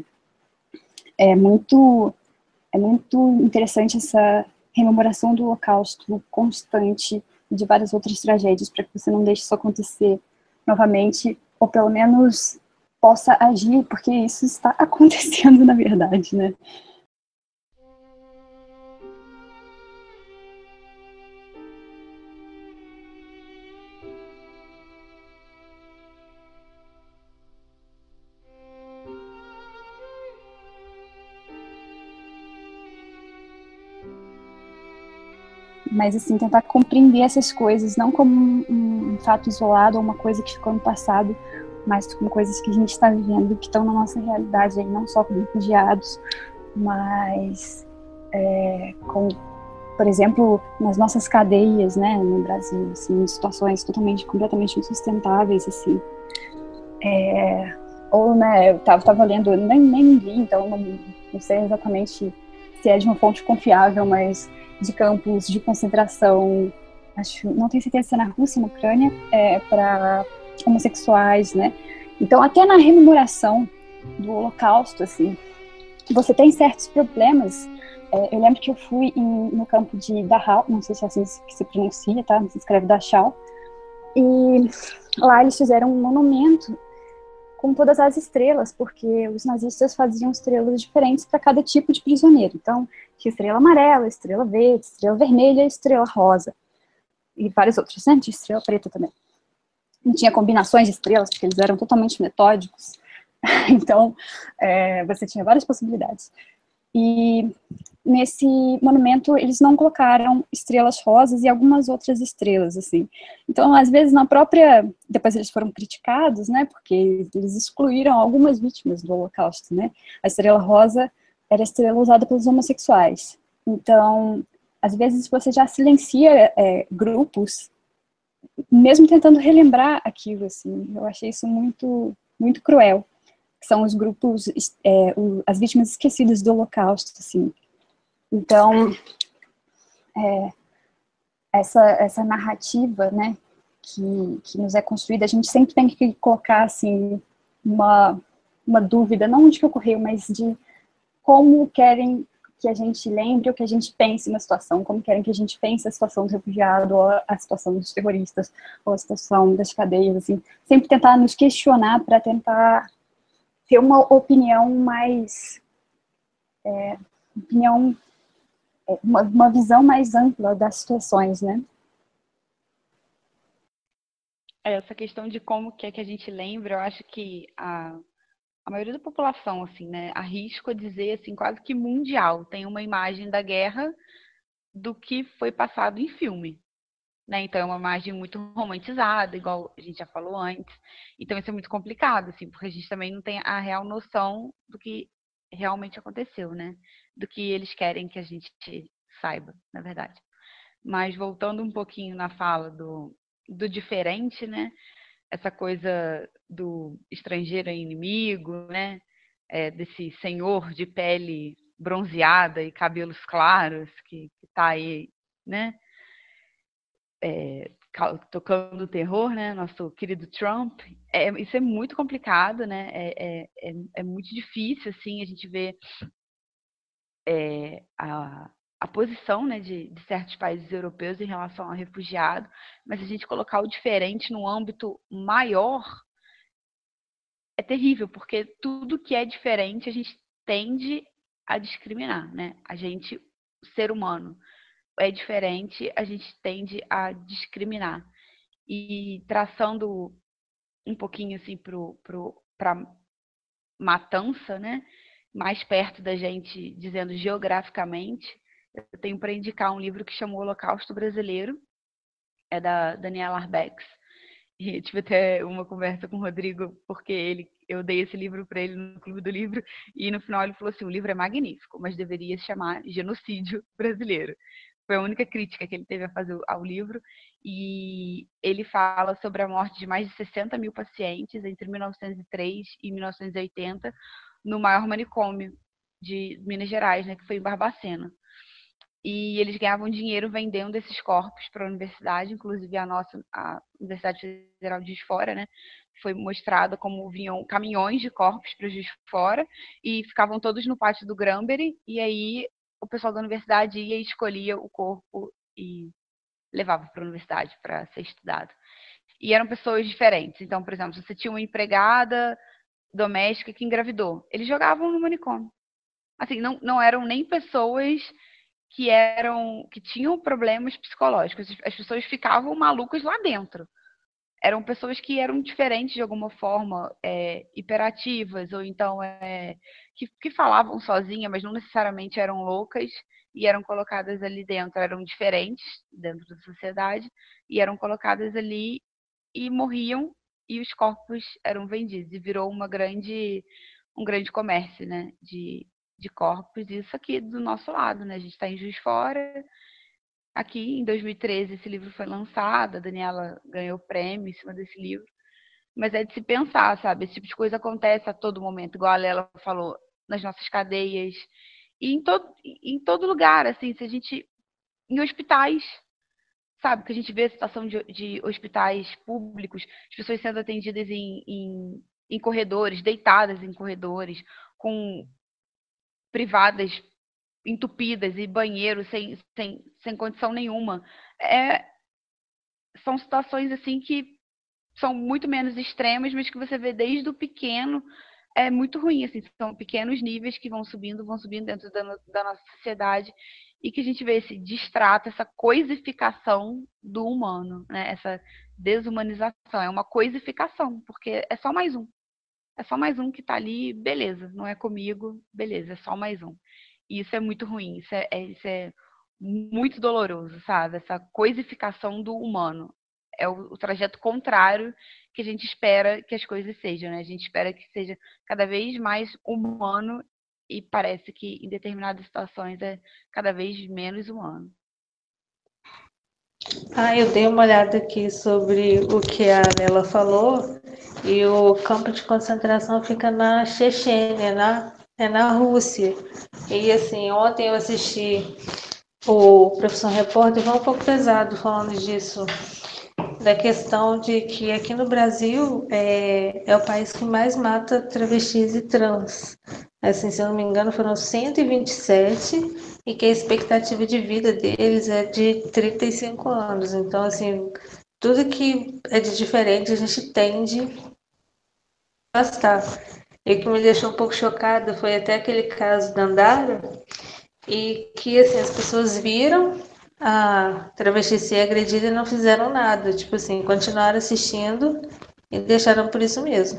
é muito, é muito interessante essa rememoração do Holocausto constante e de várias outras tragédias, para que você não deixe isso acontecer novamente, ou pelo menos possa agir, porque isso está acontecendo na verdade, né. Mas, assim, tentar compreender essas coisas, não como um, um fato isolado ou uma coisa que ficou no passado, mas como coisas que a gente está vivendo, que estão na nossa realidade, aí, não só como refugiados, mas é, com, por exemplo, nas nossas cadeias, né, no Brasil, assim, em situações totalmente, completamente insustentáveis, assim. É, ou, né, eu tava, tava lendo, nem, nem li, então não, não sei exatamente se é de uma fonte confiável, mas de campos de concentração, acho, não tenho certeza se é na Rússia, na Ucrânia, é, para homossexuais, né? Então, até na rememoração do Holocausto, assim, você tem certos problemas. É, eu lembro que eu fui em, no campo de Dachau, não sei se é assim que se pronuncia, tá? Se escreve Dachau, e lá eles fizeram um monumento com todas as estrelas, porque os nazistas faziam estrelas diferentes para cada tipo de prisioneiro. Então, tinha estrela amarela, estrela verde, estrela vermelha, estrela rosa. E várias outras, né? Tinha estrela preta também. Não tinha combinações de estrelas, porque eles eram totalmente metódicos. Então, é, você tinha várias possibilidades. E nesse monumento, eles não colocaram estrelas rosas e algumas outras estrelas, assim. Então, às vezes, na própria... Depois eles foram criticados, né? Porque eles excluíram algumas vítimas do Holocausto, né? A estrela rosa era a estrela usada pelos homossexuais. Então, às vezes, você já silencia é, grupos, mesmo tentando relembrar aquilo, assim. Eu achei isso muito, muito cruel. Que são os grupos, é, o, as vítimas esquecidas do Holocausto, assim. Então, é, essa, essa narrativa, né, que, que nos é construída, a gente sempre tem que colocar, assim, uma, uma dúvida, não de que ocorreu, mas de como querem que a gente lembre ou que a gente pense na situação, como querem que a gente pense a situação do refugiado, ou a situação dos terroristas, ou a situação das cadeias, assim, sempre tentar nos questionar para tentar ter uma opinião mais, é, opinião, uma, uma visão mais ampla das situações, né? Essa questão de como que é que a gente lembra, eu acho que a, a maioria da população, assim, né, arrisco a dizer, assim, quase que mundial, tem uma imagem da guerra do que foi passado em filme, né? Então é uma imagem muito romantizada, igual a gente já falou antes. Então isso é muito complicado, assim, porque a gente também não tem a real noção do que realmente aconteceu, né? Do que eles querem que a gente saiba, na verdade. Mas voltando um pouquinho na fala do, do diferente, né? Essa coisa do estrangeiro é inimigo, né? É, desse senhor de pele bronzeada e cabelos claros que está aí, né? É, tocando terror, né? Nosso querido Trump. É, isso é muito complicado, né? É, é, é, é muito difícil, assim, a gente ver é, a, a posição, né, de, de certos países europeus em relação ao refugiado, mas a gente colocar o diferente num âmbito maior é terrível, porque tudo que é diferente a gente tende a discriminar, né? A gente, o ser humano, é diferente, a gente tende a discriminar. E traçando um pouquinho assim para matança, né? Mais perto da gente, dizendo geograficamente, eu tenho para indicar um livro que chamou Holocausto Brasileiro, é da Daniela Arbex. E tive até uma conversa com o Rodrigo, porque ele, eu dei esse livro para ele no Clube do Livro, e no final ele falou assim, o livro é magnífico, mas deveria se chamar Genocídio Brasileiro. Foi a única crítica que ele teve a fazer ao livro, e ele fala sobre a morte de mais de sessenta mil pacientes entre mil novecentos e três e mil novecentos e oitenta, no maior manicômio de Minas Gerais, né, que foi em Barbacena. E eles ganhavam dinheiro vendendo esses corpos para a universidade, inclusive a nossa, a Universidade Federal de Juiz de Fora, né? Foi mostrada como vinham caminhões de corpos para Juiz de Fora e ficavam todos no pátio do Granbury, e aí o pessoal da universidade ia e escolhia o corpo e levava para a universidade para ser estudado. E eram pessoas diferentes. Então, por exemplo, se você tinha uma empregada doméstica que engravidou, eles jogavam no manicômio. Assim, não, não eram nem pessoas que eram que tinham problemas psicológicos. As pessoas ficavam malucas lá dentro. Eram pessoas que eram diferentes de alguma forma, é, hiperativas, ou então é, que, que falavam sozinha, mas não necessariamente eram loucas, e eram colocadas ali dentro, eram diferentes dentro da sociedade, e eram colocadas ali e morriam, e os corpos eram vendidos, e virou uma grande, um grande comércio, né, de, de corpos, isso aqui do nosso lado, né, a gente está em Juiz de Fora. Aqui, em dois mil e treze, esse livro foi lançado, a Daniela ganhou o prêmio em cima desse livro. Mas é de se pensar, sabe? Esse tipo de coisa acontece a todo momento, igual a Lela falou, nas nossas cadeias. E em todo, em todo lugar, assim, se a gente... Em hospitais, sabe? Que a gente vê a situação de, de hospitais públicos, as pessoas sendo atendidas em, em, em corredores, deitadas em corredores, com privadas entupidas e banheiros sem, sem, sem condição nenhuma. É, são situações assim que são muito menos extremas, mas que você vê desde o pequeno, é muito ruim, assim, são pequenos níveis que vão subindo, vão subindo dentro da, da nossa sociedade, e que a gente vê esse distrato, essa coisificação do humano, né? Essa desumanização, é uma coisificação, porque é só mais um. É só mais um que tá ali, beleza, não é comigo, beleza, é só mais um. E isso é muito ruim, isso é, é, isso é muito doloroso, sabe? Essa coisificação do humano. É o, o trajeto contrário que a gente espera que as coisas sejam, né? A gente espera que seja cada vez mais humano e parece que em determinadas situações é cada vez menos humano. Ah, eu dei uma olhada aqui sobre o que a Nela falou, e o campo de concentração fica na Chechênia, na, é na Rússia. E assim, ontem eu assisti o Profissão Repórter, foi um pouco pesado falando disso, da questão de que aqui no Brasil é, é o país que mais mata travestis e trans. Assim, se eu não me engano, foram cento e vinte e sete e que a expectativa de vida deles é de trinta e cinco anos. Então, assim, tudo que é de diferente a gente tende a gostar. E o que me deixou um pouco chocada foi até aquele caso da Andara, e que assim, as pessoas viram a travesti ser agredida e não fizeram nada. Tipo assim, continuaram assistindo e deixaram por isso mesmo.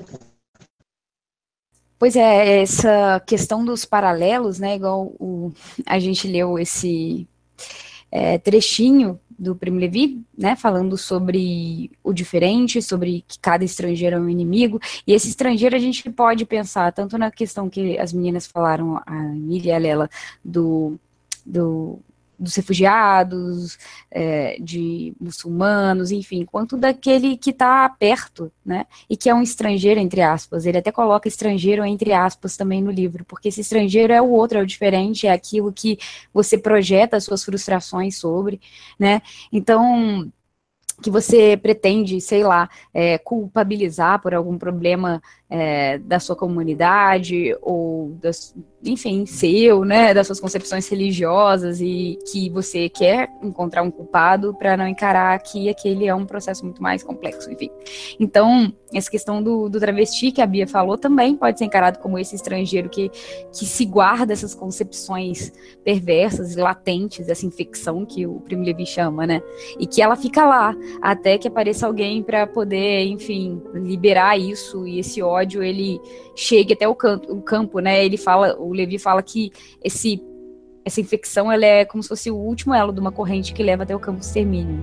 Pois é, essa questão dos paralelos, né, igual o, a gente leu esse é, trechinho do Primo Levi, né, falando sobre o diferente, sobre que cada estrangeiro é um inimigo, e esse estrangeiro a gente pode pensar tanto na questão que as meninas falaram, a Emília e a Lela, do, do dos refugiados, é, de muçulmanos, enfim, quanto daquele que está perto, né, e que é um estrangeiro, entre aspas. Ele até coloca estrangeiro entre aspas também no livro, porque esse estrangeiro é o outro, é o diferente, é aquilo que você projeta as suas frustrações sobre, né, então que você pretende, sei lá, é, culpabilizar por algum problema é, da sua comunidade, ou, das, enfim, seu, né, das suas concepções religiosas, e que você quer encontrar um culpado para não encarar que aquele é um processo muito mais complexo, enfim. Então, essa questão do, do travesti que a Bia falou também pode ser encarado como esse estrangeiro que, que se guarda essas concepções perversas e latentes, essa infecção que o Primo Levi chama, né, e que ela fica lá, até que apareça alguém para poder, enfim, liberar isso, e esse ódio, ele chegue até o campo, o campo, né, ele fala, o Levi fala que esse, essa infecção, ela é como se fosse o último elo de uma corrente que leva até o campo de extermínio.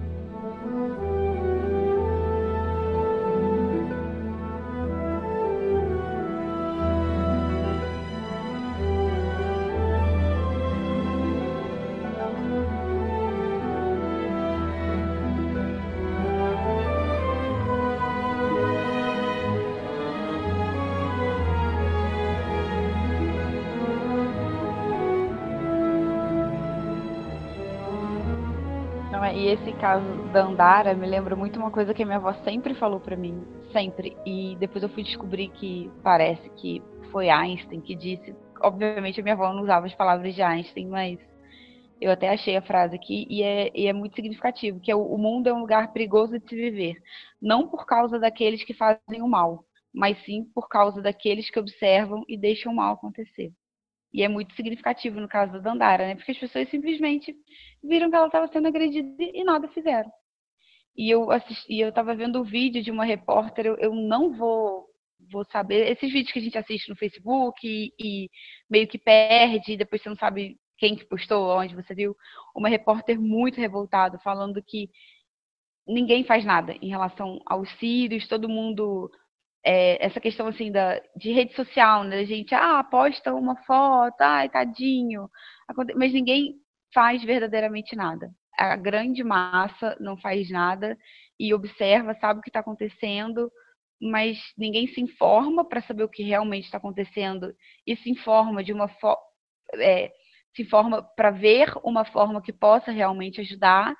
E esse caso da Andara me lembra muito uma coisa que a minha avó sempre falou pra mim, sempre. E depois eu fui descobrir que parece que foi Einstein que disse. Obviamente a minha avó não usava as palavras de Einstein, mas eu até achei a frase aqui e é, e é muito significativo, que é o, o mundo é um lugar perigoso de se viver. Não por causa daqueles que fazem o mal, mas sim por causa daqueles que observam e deixam o mal acontecer. E é muito significativo no caso da Dandara, né? Porque as pessoas simplesmente viram que ela estava sendo agredida e nada fizeram. E eu assisti, eu estava vendo o vídeo de uma repórter, eu, eu não vou, vou saber, esses vídeos que a gente assiste no Facebook e, e meio que perde, e depois você não sabe quem que postou, onde você viu, uma repórter muito revoltada, falando que ninguém faz nada em relação aos sírios, todo mundo... É, essa questão assim da, de rede social, né? A gente, ah, posta uma foto, ai, tadinho. Mas ninguém faz verdadeiramente nada. A grande massa não faz nada e observa, sabe o que está acontecendo, mas ninguém se informa para saber o que realmente está acontecendo e se informa de uma forma, é, se informa para ver uma forma que possa realmente ajudar,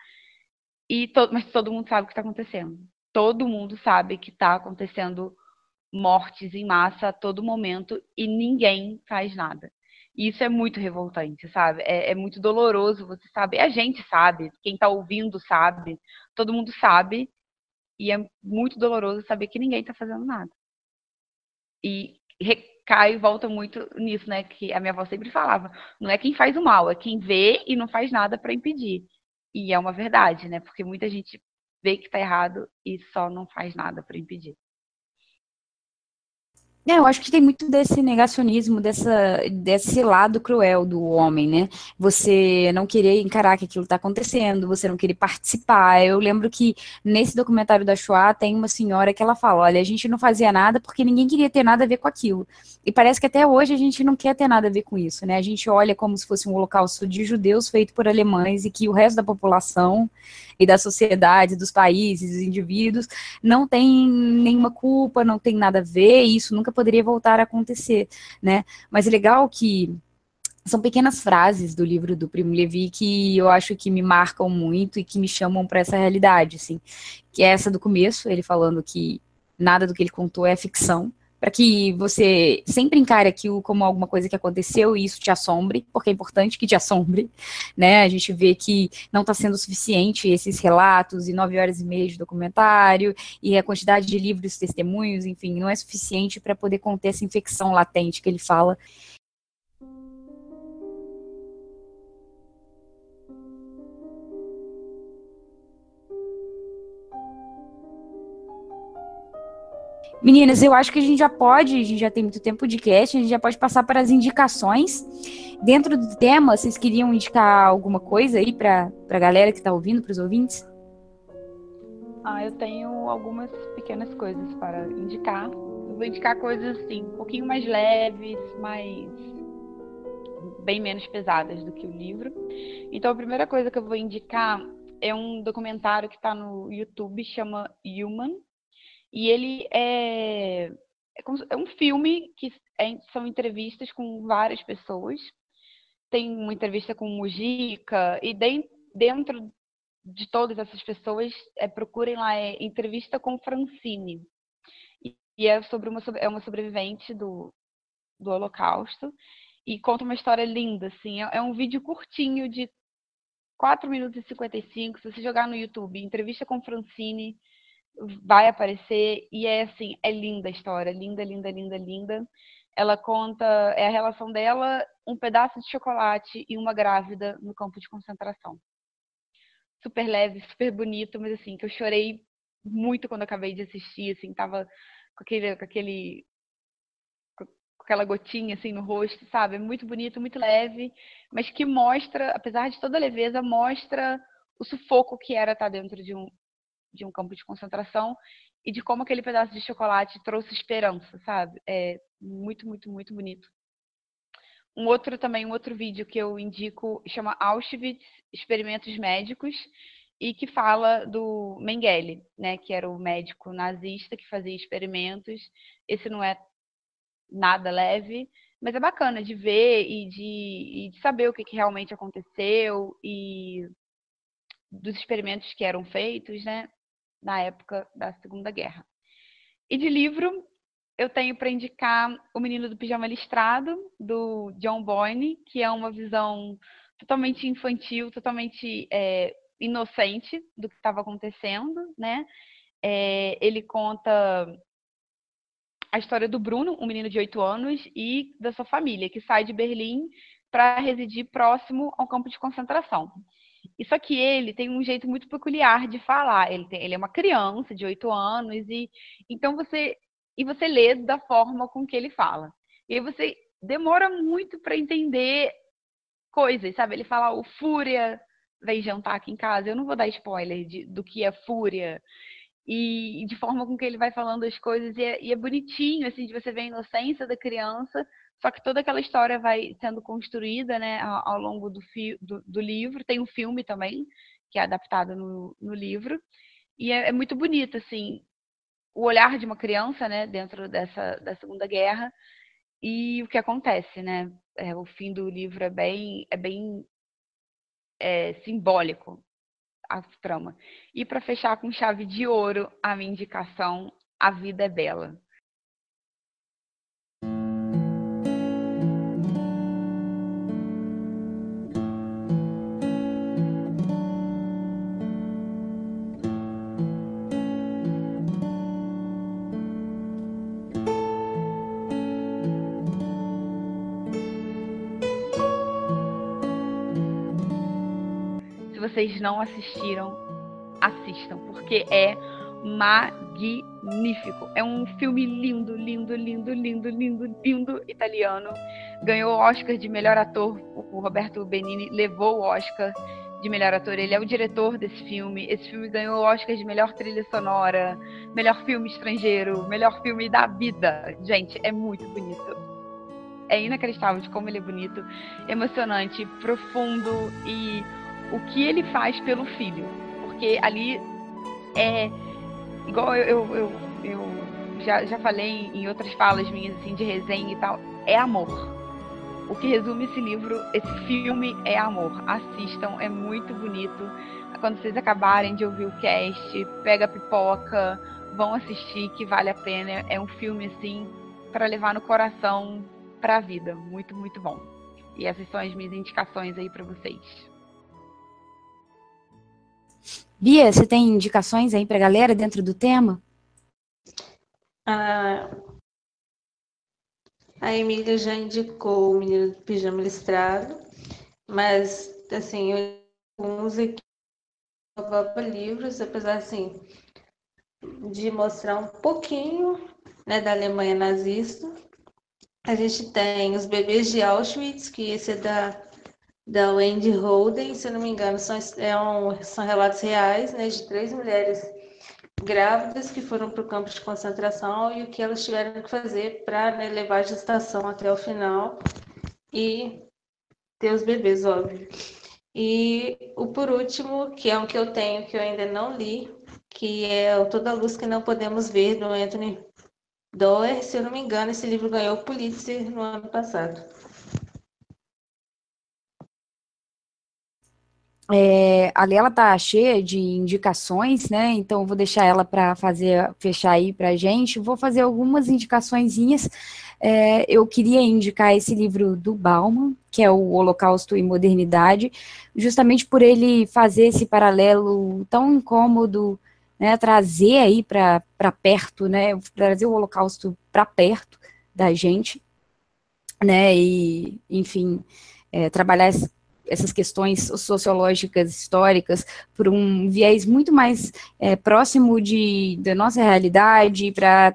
e to mas todo mundo sabe o que está acontecendo. Todo mundo sabe que está acontecendo mortes em massa a todo momento e ninguém faz nada. E isso é muito revoltante, sabe? É, é muito doloroso, você sabe. A gente sabe, quem está ouvindo sabe, todo mundo sabe, e é muito doloroso saber que ninguém está fazendo nada. E recai e volta muito nisso, né? Que a minha avó sempre falava, não é quem faz o mal, é quem vê e não faz nada para impedir. E é uma verdade, né? Porque muita gente vê que está errado e só não faz nada para impedir. É, eu acho que tem muito desse negacionismo, dessa, desse lado cruel do homem, né? Você não querer encarar que aquilo está acontecendo, você não querer participar. Eu lembro que nesse documentário da Shoah tem uma senhora que ela fala, olha, a gente não fazia nada porque ninguém queria ter nada a ver com aquilo. E parece que até hoje a gente não quer ter nada a ver com isso, né? A gente olha como se fosse um holocausto de judeus feito por alemães e que o resto da população e da sociedade, dos países, dos indivíduos, não tem nenhuma culpa, não tem nada a ver, e isso nunca poderia voltar a acontecer, né? Mas é legal que São pequenas frases do livro do Primo Levi que eu acho que me marcam muito e que me chamam para essa realidade, assim. Que é essa do começo, ele falando que nada do que ele contou é ficção, para que você sempre encare aquilo como alguma coisa que aconteceu e isso te assombre, porque é importante que te assombre, né? A gente vê que não está sendo suficiente esses relatos e nove horas e meia de documentário e a quantidade de livros, testemunhos, enfim, não é suficiente para poder conter essa infecção latente que ele fala. Meninas, eu acho que a gente já pode, a gente já tem muito tempo de cast, a gente já pode passar para as indicações. Dentro do tema, vocês queriam indicar alguma coisa aí para a galera que está ouvindo, para os ouvintes? Ah, eu tenho algumas pequenas coisas para indicar. Eu vou indicar coisas assim, um pouquinho mais leves, mais bem menos pesadas do que o livro. Então, a primeira coisa que eu vou indicar é um documentário que está no YouTube, chama Human. E ele é, é, como, é um filme que é, são entrevistas com várias pessoas. Tem uma entrevista com o Mujica, e de, dentro de todas essas pessoas, é, procurem lá, é entrevista com Francine. E, e é, sobre uma, é uma sobrevivente do, do Holocausto, e conta uma história linda, assim. É, é um vídeo curtinho de quatro minutos e cinquenta e cinco. Se você jogar no YouTube, entrevista com Francine, vai aparecer, e é assim, é linda a história, linda, linda, linda, linda. Ela conta, é a relação dela, um pedaço de chocolate e uma grávida no campo de concentração. Super leve, super bonito, mas assim, que eu chorei muito quando acabei de assistir, assim, tava com aquele, com aquele, com aquela gotinha assim no rosto, sabe? É muito bonito, muito leve, mas que mostra, apesar de toda a leveza, mostra o sufoco que era estar dentro de um de um campo de concentração e de como aquele pedaço de chocolate trouxe esperança, sabe? É muito, muito, muito bonito. Um outro também, um outro vídeo que eu indico chama Auschwitz, Experimentos Médicos, e que fala do Mengele, né, que era o médico nazista que fazia experimentos. Esse não é nada leve, mas é bacana de ver e de, e de saber o que, que realmente aconteceu e dos experimentos que eram feitos, né, na época da Segunda Guerra. E de livro, eu tenho para indicar O Menino do Pijama Listrado, do John Boyne, que é uma visão totalmente infantil, totalmente é, inocente do que estava acontecendo, né? É, ele conta a história do Bruno, um menino de oito anos, e da sua família, que sai de Berlim para residir próximo ao campo de concentração. E só que ele tem um jeito muito peculiar de falar. Ele, tem, ele é uma criança de oito anos e então você e você lê da forma com que ele fala. E aí você demora muito para entender coisas, sabe? Ele fala: o Fúria vem jantar aqui em casa. Eu não vou dar spoiler de, do que é Fúria. E, e de forma com que ele vai falando as coisas, e é, e é bonitinho, assim, de você ver a inocência da criança, só que toda aquela história vai sendo construída, né, ao, ao longo do, fi, do, do livro. Tem um filme também, que é adaptado no, no livro, e é, é muito bonito, assim, o olhar de uma criança, né, dentro dessa da Segunda Guerra, e o que acontece, né, é, o fim do livro é bem, é bem é, simbólico, a trama. E para fechar com chave de ouro, a minha indicação, A Vida é Bela. Se vocês não assistiram, assistam, porque é magnífico. É um filme lindo, lindo, lindo, lindo, lindo, lindo, italiano. Ganhou o Oscar de melhor ator. O Roberto Benigni levou o Oscar de melhor ator. Ele é o diretor desse filme. Esse filme ganhou o Oscar de melhor trilha sonora, melhor filme estrangeiro, melhor filme da vida. Gente, é muito bonito. É inacreditável de como ele é bonito, emocionante, profundo, e o que ele faz pelo filho. Porque ali é igual eu, eu, eu, eu já, já falei em outras falas minhas, assim, de resenha e tal, é amor. o que resume esse livro, esse filme é amor. Assistam, é muito bonito. Quando vocês acabarem de ouvir o cast, pega a pipoca, vão assistir, que vale a pena. É um filme, assim, para levar no coração para a vida. Muito, muito bom. E essas são as minhas indicações aí para vocês. Bia, você tem indicações aí pra galera dentro do tema? A, a Emília já indicou o Menino do Pijama Listrado, mas, assim, eu alguns aqui livros, apesar, assim, de mostrar um pouquinho, né, da Alemanha nazista. A gente tem Os Bebês de Auschwitz, que esse é da, da Wendy Holden, se eu não me engano, são, é um, são relatos reais, né, de três mulheres grávidas que foram para o campo de concentração e o que elas tiveram que fazer para, né, levar a gestação até o final e ter os bebês, óbvio. E o por último, que é um que eu tenho, que eu ainda não li, que é o Toda a Luz que Não Podemos Ver, do Anthony Doerr. Se eu não me engano, esse livro ganhou o Pulitzer no ano passado. É, a Lela tá cheia de indicações, né? Então eu vou deixar ela para fazer, fechar aí pra gente. Vou fazer algumas indicaçõezinhas. É, eu queria indicar esse livro do Bauman, que é o Holocausto e Modernidade, justamente por ele fazer esse paralelo tão incômodo, né? Trazer aí para perto, né? Trazer o Holocausto para perto da gente, né? E, enfim, é, trabalhar esse essas questões sociológicas, históricas, por um viés muito mais é, próximo de, da nossa realidade,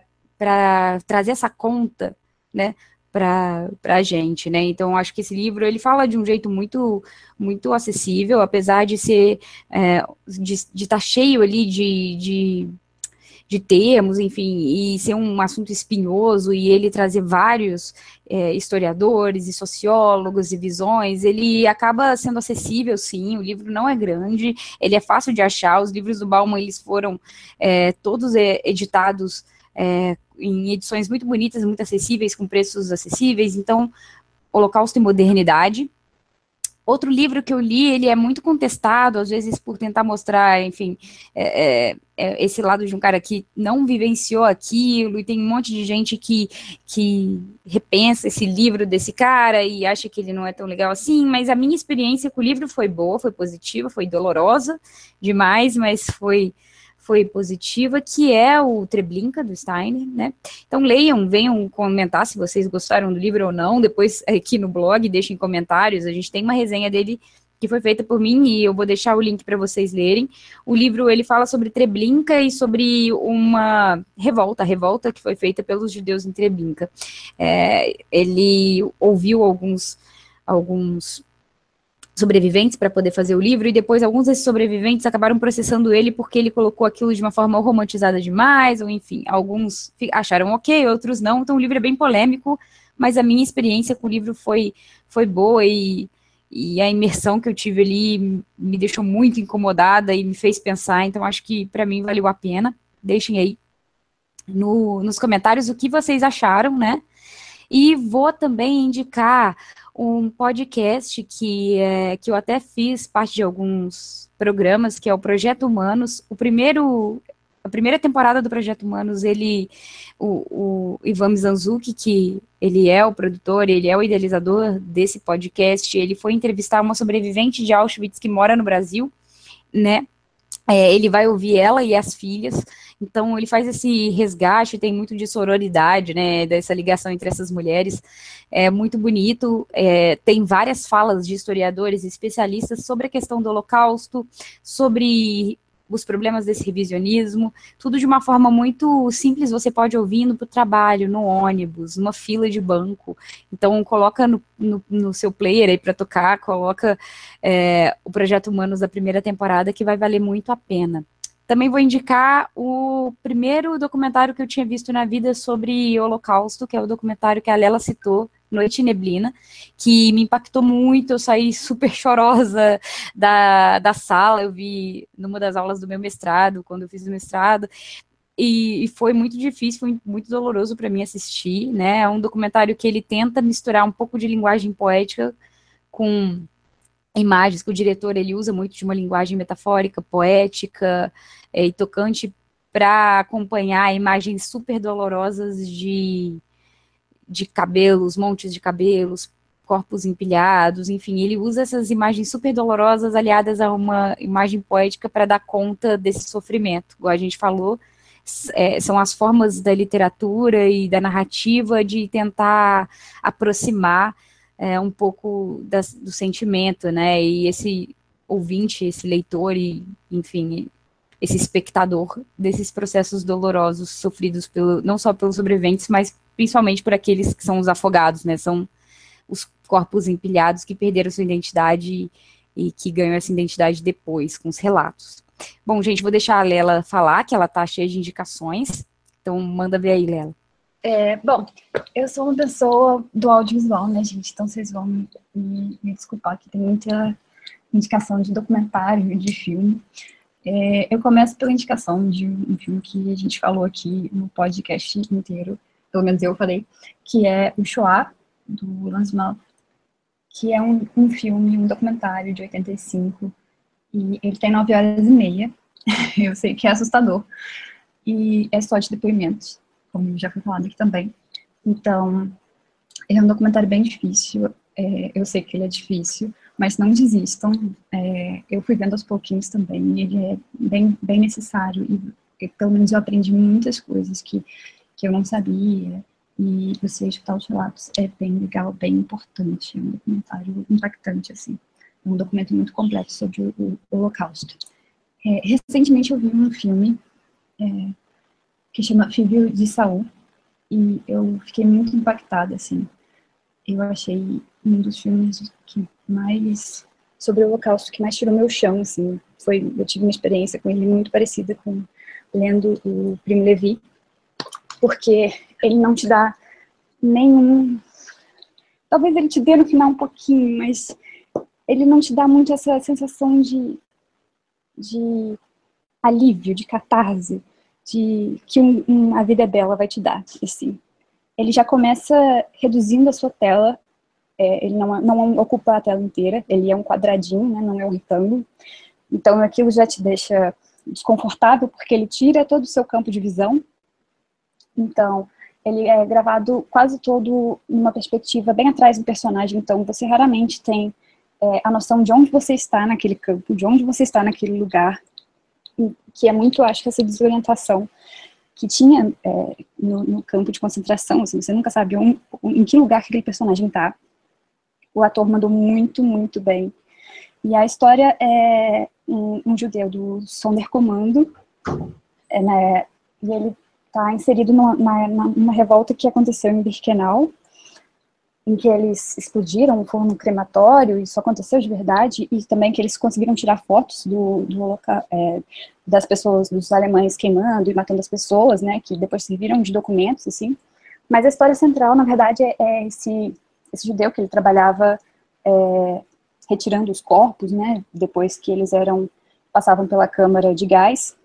para trazer essa conta, né, para a gente, né, então acho que esse livro, ele fala de um jeito muito, muito acessível, apesar de ser, é, de estar tá cheio ali de, de de termos, enfim, e ser um assunto espinhoso, e ele trazer vários é, historiadores e sociólogos e visões, ele acaba sendo acessível, sim, o livro não é grande, ele é fácil de achar, os livros do Bauman, eles foram é, todos editados é, em edições muito bonitas, muito acessíveis, com preços acessíveis, então, Holocausto e Modernidade. Outro livro que eu li, ele é muito contestado, às vezes por tentar mostrar, enfim, é, é, é esse lado de um cara que não vivenciou aquilo, e tem um monte de gente que, que repensa esse livro desse cara e acha que ele não é tão legal assim, mas a minha experiência com o livro foi boa, foi positiva, foi dolorosa demais, mas foi... foi positiva, que é o Treblinka, do Steiner, né, então leiam, venham comentar se vocês gostaram do livro ou não, depois aqui no blog, deixem comentários, a gente tem uma resenha dele que foi feita por mim, e eu vou deixar o link para vocês lerem. O livro, ele fala sobre Treblinka e sobre uma revolta, a revolta que foi feita pelos judeus em Treblinka. É, ele ouviu alguns, alguns sobreviventes para poder fazer o livro, e depois alguns desses sobreviventes acabaram processando ele porque ele colocou aquilo de uma forma romantizada demais, ou enfim, alguns acharam ok, outros não, então o livro é bem polêmico, mas a minha experiência com o livro foi, foi boa, e, e a imersão que eu tive ali me deixou muito incomodada e me fez pensar, então acho que para mim valeu a pena. Deixem aí no, nos comentários o que vocês acharam, né, e vou também indicar um podcast que, é, que eu até fiz parte de alguns programas, que é o Projeto Humanos. O primeiro, a primeira temporada do Projeto Humanos, ele, o, o Ivan Mizanzuki, que ele é o produtor, ele é o idealizador desse podcast, ele foi entrevistar uma sobrevivente de Auschwitz que mora no Brasil, né, é, ele vai ouvir ela e as filhas, então ele faz esse resgate, tem muito de sororidade, né, dessa ligação entre essas mulheres, é muito bonito, é, tem várias falas de historiadores e especialistas sobre a questão do Holocausto, sobre os problemas desse revisionismo, tudo de uma forma muito simples, você pode ouvir indo para o trabalho, no ônibus, numa fila de banco, então coloca no, no, no seu player aí para tocar, coloca é, o Projeto Humanos da primeira temporada, que vai valer muito a pena. Também vou indicar o primeiro documentário que eu tinha visto na vida sobre o Holocausto, que é o documentário que a Lela citou, Noite e Neblina, que me impactou muito, eu saí super chorosa da, da sala, eu vi numa das aulas do meu mestrado, quando eu fiz o mestrado, e, e foi muito difícil, foi muito doloroso para mim assistir, né? É um documentário que ele tenta misturar um pouco de linguagem poética com imagens, que o diretor ele usa muito de uma linguagem metafórica, poética é, e tocante para acompanhar imagens super dolorosas de, de cabelos, montes de cabelos, corpos empilhados, enfim, ele usa essas imagens super dolorosas aliadas a uma imagem poética para dar conta desse sofrimento, igual a gente falou, é, são as formas da literatura e da narrativa de tentar aproximar é, um pouco das, do sentimento, né, e esse ouvinte, esse leitor e, enfim, esse espectador desses processos dolorosos sofridos pelo, não só pelos sobreviventes, mas principalmente por aqueles que são os afogados, né, são os corpos empilhados que perderam sua identidade e, e que ganham essa identidade depois, com os relatos. Bom, gente, vou deixar a Lela falar, que ela tá cheia de indicações, então manda ver aí, Lela. É, bom, eu sou uma pessoa do audiovisual, né, gente? Então vocês vão me, me, me desculpar que tem muita indicação de documentário, de filme. É, eu começo pela indicação de um filme que a gente falou aqui no podcast inteiro, pelo menos eu falei, que é o Shoah, do Lance Mal, que é um, um filme, um documentário de oitenta e cinco, e ele tem nove horas e meia, eu sei que é assustador, e é só de depoimentos, como já foi falado aqui também. Então, ele é um documentário bem difícil, é, eu sei que ele é difícil, mas não desistam, é, eu fui vendo aos pouquinhos também, ele é bem, bem necessário, e, e pelo menos eu aprendi muitas coisas que, que eu não sabia, e você escutar os relatos é bem legal, bem importante, é um documentário impactante, assim, é um documento muito completo sobre o, o Holocausto. É, recentemente eu vi um filme é, que chama Filho de Saul, e eu fiquei muito impactada, assim, eu achei um dos filmes que mais, sobre o Holocausto, que mais tirou meu chão, assim, foi, eu tive uma experiência com ele muito parecida com lendo o Primo Levi, porque ele não te dá nenhum... Talvez ele te dê no final um pouquinho, mas ele não te dá muito essa sensação de, de alívio, de catarse, de que um, um, a vida é bela vai te dar, assim. Ele já começa reduzindo a sua tela, é, ele não, não ocupa a tela inteira, ele é um quadradinho, né, não é um retângulo, então aquilo já te deixa desconfortável, porque ele tira todo o seu campo de visão. Então, ele é gravado quase todo numa perspectiva bem atrás do personagem, então você raramente tem é, a noção de onde você está naquele campo, de onde você está naquele lugar, que é muito, acho que essa desorientação que tinha é, no, no campo de concentração, assim, você nunca sabe onde, em que lugar que aquele personagem está. O ator mandou muito, muito bem. E a história é um, um judeu do Sonderkommando, é, né, e ele está inserido numa, numa, numa revolta que aconteceu em Birkenau, em que eles explodiram um forno crematório, isso aconteceu de verdade, e também que eles conseguiram tirar fotos do, do loca, é, das pessoas, dos alemães queimando e matando as pessoas, né, que depois serviram de documentos, assim. Mas a história central, na verdade, é, é esse, esse judeu que ele trabalhava é, retirando os corpos, né, depois que eles eram, passavam pela câmara de gás,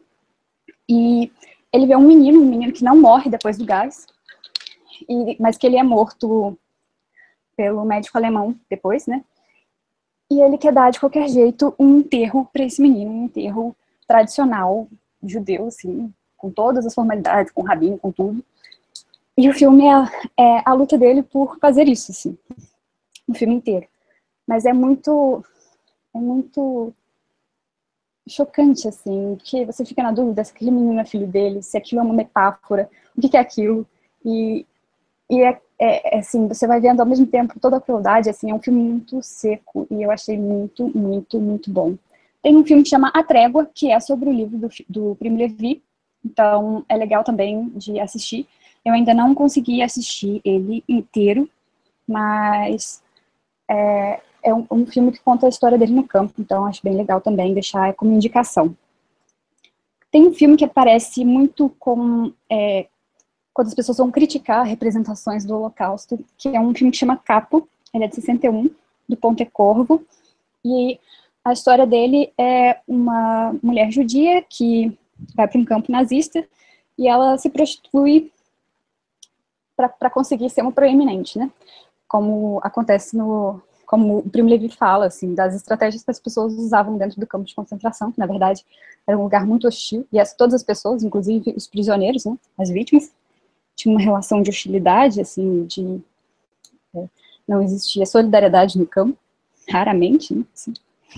e ele vê um menino, um menino que não morre depois do gás, e, mas que ele é morto pelo médico alemão depois, né? E ele quer dar de qualquer jeito um enterro para esse menino, um enterro tradicional judeu, assim, com todas as formalidades, com rabino, com tudo. E o filme é, é a luta dele por fazer isso, assim, o filme inteiro. Mas é muito, é muito chocante, assim, que você fica na dúvida se aquele menino é filho dele, se aquilo é uma metáfora, o que, que é aquilo. E, e é, é, é, assim, você vai vendo ao mesmo tempo toda a crueldade, assim, é um filme muito seco, e eu achei muito, muito, muito bom. Tem um filme que chama A Trégua, que é sobre o livro do, do Primo Levi, então é legal também de assistir. Eu ainda não consegui assistir ele inteiro, mas é, é um, um filme que conta a história dele no campo, então acho bem legal também deixar como indicação. Tem um filme que aparece muito com... É, quando as pessoas vão criticar representações do Holocausto, que é um filme que chama Capo, ele é de sessenta e um, do Pontecorvo, e a história dele é uma mulher judia que vai para um campo nazista, e ela se prostitui para conseguir ser uma proeminente, né? Como acontece no... Como o Primo Levi fala, assim, das estratégias que as pessoas usavam dentro do campo de concentração, que, na verdade, era um lugar muito hostil, e as, todas as pessoas, inclusive os prisioneiros, né, as vítimas, tinham uma relação de hostilidade, assim, de... É, não existia solidariedade no campo, raramente, né, assim.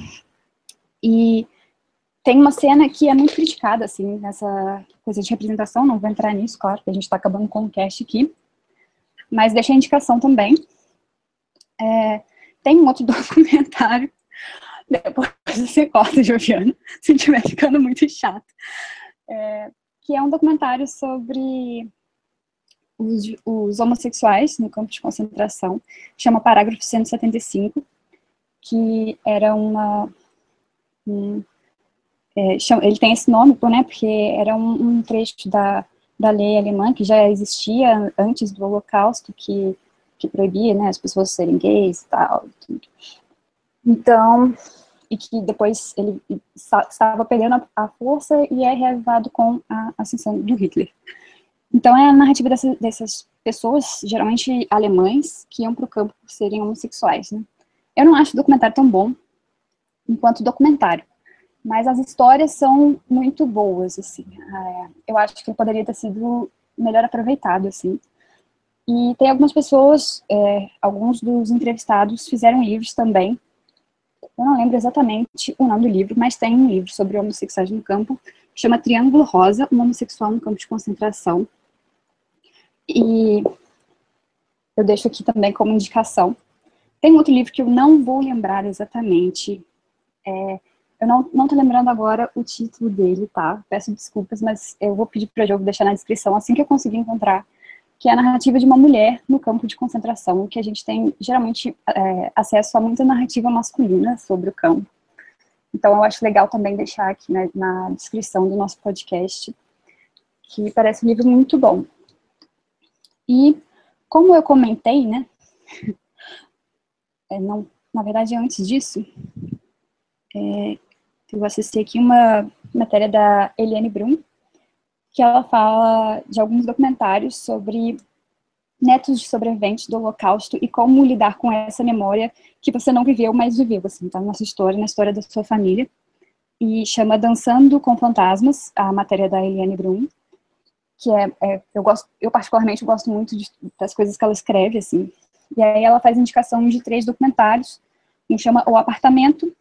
E tem uma cena que é muito criticada, assim, nessa coisa de representação, não vou entrar nisso, claro, porque a gente está acabando com o cast aqui, mas deixa a indicação também. É, tem um outro documentário, depois você corta, Joviana, se estiver ficando muito chato, é, que é um documentário sobre os, os homossexuais no campo de concentração, chama Parágrafo cento e setenta e cinco, que era uma... Um, é, chama, ele tem esse nome, né, porque era um, um trecho da, da lei alemã que já existia antes do Holocausto, que que proibia, né, as pessoas serem gays e tal, tudo. Então, e que depois ele estava perdendo a, a força e é reavivado com a ascensão do Hitler. Então, é a narrativa dessa, dessas pessoas, geralmente alemães, que iam para o campo por serem homossexuais, né. Eu não acho o documentário tão bom enquanto documentário, mas as histórias são muito boas, assim. Eu acho que ele poderia ter sido melhor aproveitado, assim. E tem algumas pessoas, é, alguns dos entrevistados fizeram livros também. Eu não lembro exatamente o nome do livro, mas tem um livro sobre homossexuais no campo, que chama Triângulo Rosa, um homossexual no campo de concentração. E eu deixo aqui também como indicação. Tem outro livro que eu não vou lembrar exatamente. É, eu não, não tô lembrando agora o título dele, tá? Peço desculpas, mas eu vou pedir para o Diogo deixar na descrição assim que eu conseguir encontrar, que é a narrativa de uma mulher no campo de concentração, que a gente tem, geralmente, é, acesso a muita narrativa masculina sobre o campo. Então, eu acho legal também deixar aqui, né, na descrição do nosso podcast, que parece um livro muito bom. E, como eu comentei, né, é, não, na verdade, antes disso, é, eu assisti aqui uma matéria da Eliane Brum, que ela fala de alguns documentários sobre netos de sobreviventes do Holocausto e como lidar com essa memória que você não viveu, mas viveu, assim, tá? Na nossa história, na história da sua família. E chama Dançando com Fantasmas, a matéria da Eliane Brum, que é, é eu gosto, eu particularmente gosto muito de, das coisas que ela escreve, assim. E aí ela faz indicação de três documentários, um chama O Apartamento,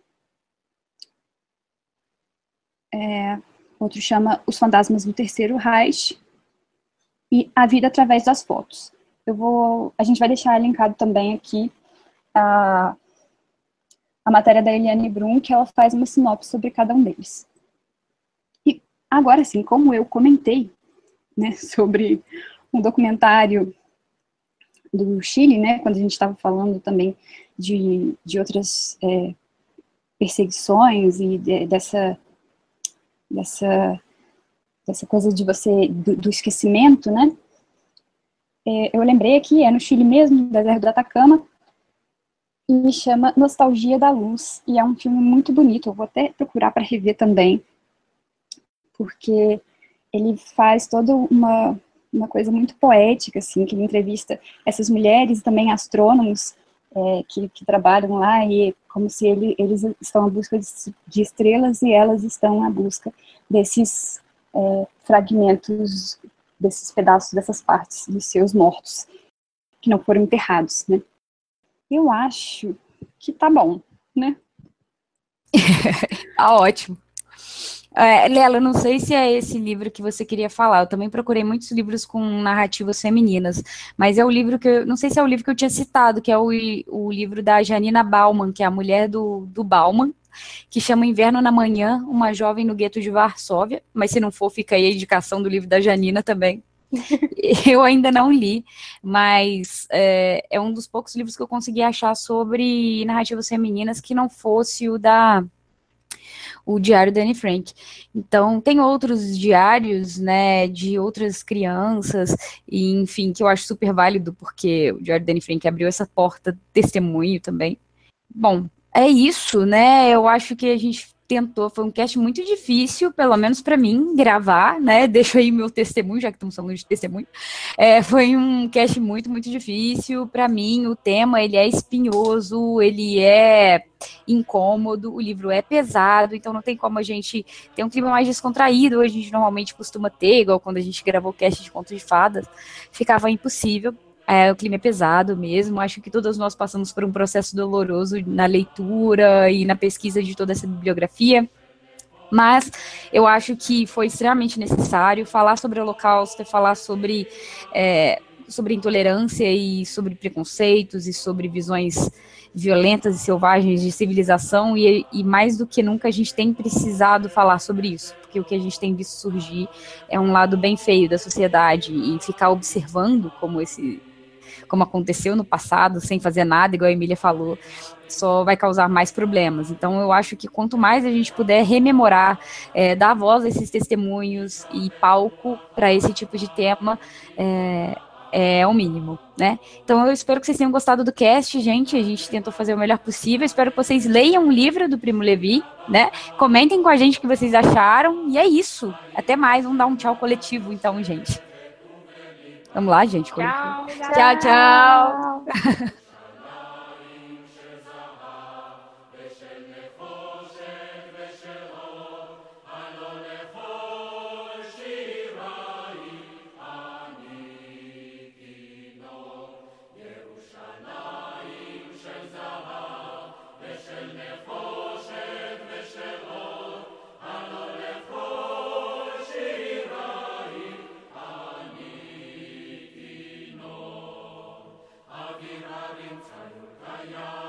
é... outro chama Os Fantasmas do Terceiro Reich e A Vida Através das Fotos. Eu vou, a gente vai deixar linkado também aqui a, a matéria da Eliane Brum, que ela faz uma sinopse sobre cada um deles. E agora sim, como eu comentei, né, sobre um documentário do Chile, né, quando a gente estava falando também de, de outras é, perseguições e de, dessa dessa, dessa coisa de você, do, do esquecimento, né, é, eu lembrei aqui, é no Chile mesmo, no deserto do Atacama, e chama Nostalgia da Luz, e é um filme muito bonito, eu vou até procurar para rever também, porque ele faz toda uma, uma coisa muito poética, assim, que ele entrevista essas mulheres, também astrônomos, é, que, que trabalham lá, e como se ele, eles estão à busca de, de estrelas, e elas estão à busca desses é, fragmentos, desses pedaços, dessas partes dos seus mortos, que não foram enterrados, né. Eu acho que tá bom, né? Tá ótimo. É, Lela, não sei se é esse livro que você queria falar. Eu também procurei muitos livros com narrativas femininas, mas é o livro que eu, não sei se é o livro que eu tinha citado, que é o, o livro da Janina Bauman, que é a mulher do, do Bauman, que chama Inverno na Manhã, uma jovem no gueto de Varsóvia, mas se não for, fica aí a indicação do livro da Janina também. Eu ainda não li, mas é, é um dos poucos livros que eu consegui achar sobre narrativas femininas que não fosse o da o diário da Anne Frank. Então, tem outros diários, né, de outras crianças, e, enfim, que eu acho super válido, porque o diário da Anne Frank abriu essa porta testemunho também. Bom, é isso, né, eu acho que a gente tentou, foi um cast muito difícil, pelo menos para mim, gravar, né? Deixo aí meu testemunho, já que estamos falando de testemunho. É, foi um cast muito, muito difícil para mim. O tema, ele é espinhoso, ele é incômodo, o livro é pesado, então não tem como a gente ter um clima mais descontraído. Hoje a gente normalmente costuma ter, igual quando a gente gravou o cast de Contos de Fadas, ficava impossível. É, o clima é pesado mesmo, acho que todos nós passamos por um processo doloroso na leitura e na pesquisa de toda essa bibliografia, mas eu acho que foi extremamente necessário falar sobre o Holocausto, falar sobre, é, sobre intolerância e sobre preconceitos e sobre visões violentas e selvagens de civilização, e, e mais do que nunca a gente tem precisado falar sobre isso, porque o que a gente tem visto surgir é um lado bem feio da sociedade, e ficar observando como esse como aconteceu no passado, sem fazer nada, igual a Emília falou, só vai causar mais problemas. Então, eu acho que quanto mais a gente puder rememorar, é, dar voz a esses testemunhos e palco para esse tipo de tema, é, é o mínimo, né? Então, eu espero que vocês tenham gostado do cast, gente. A gente tentou fazer o melhor possível. Espero que vocês leiam o livro do Primo Levi, né? Comentem com a gente o que vocês acharam. E é isso. Até mais. Vamos dar um tchau coletivo, então, gente. Vamos lá, gente. Tchau, Tchau, tchau. Avivarim Tzayur Kaya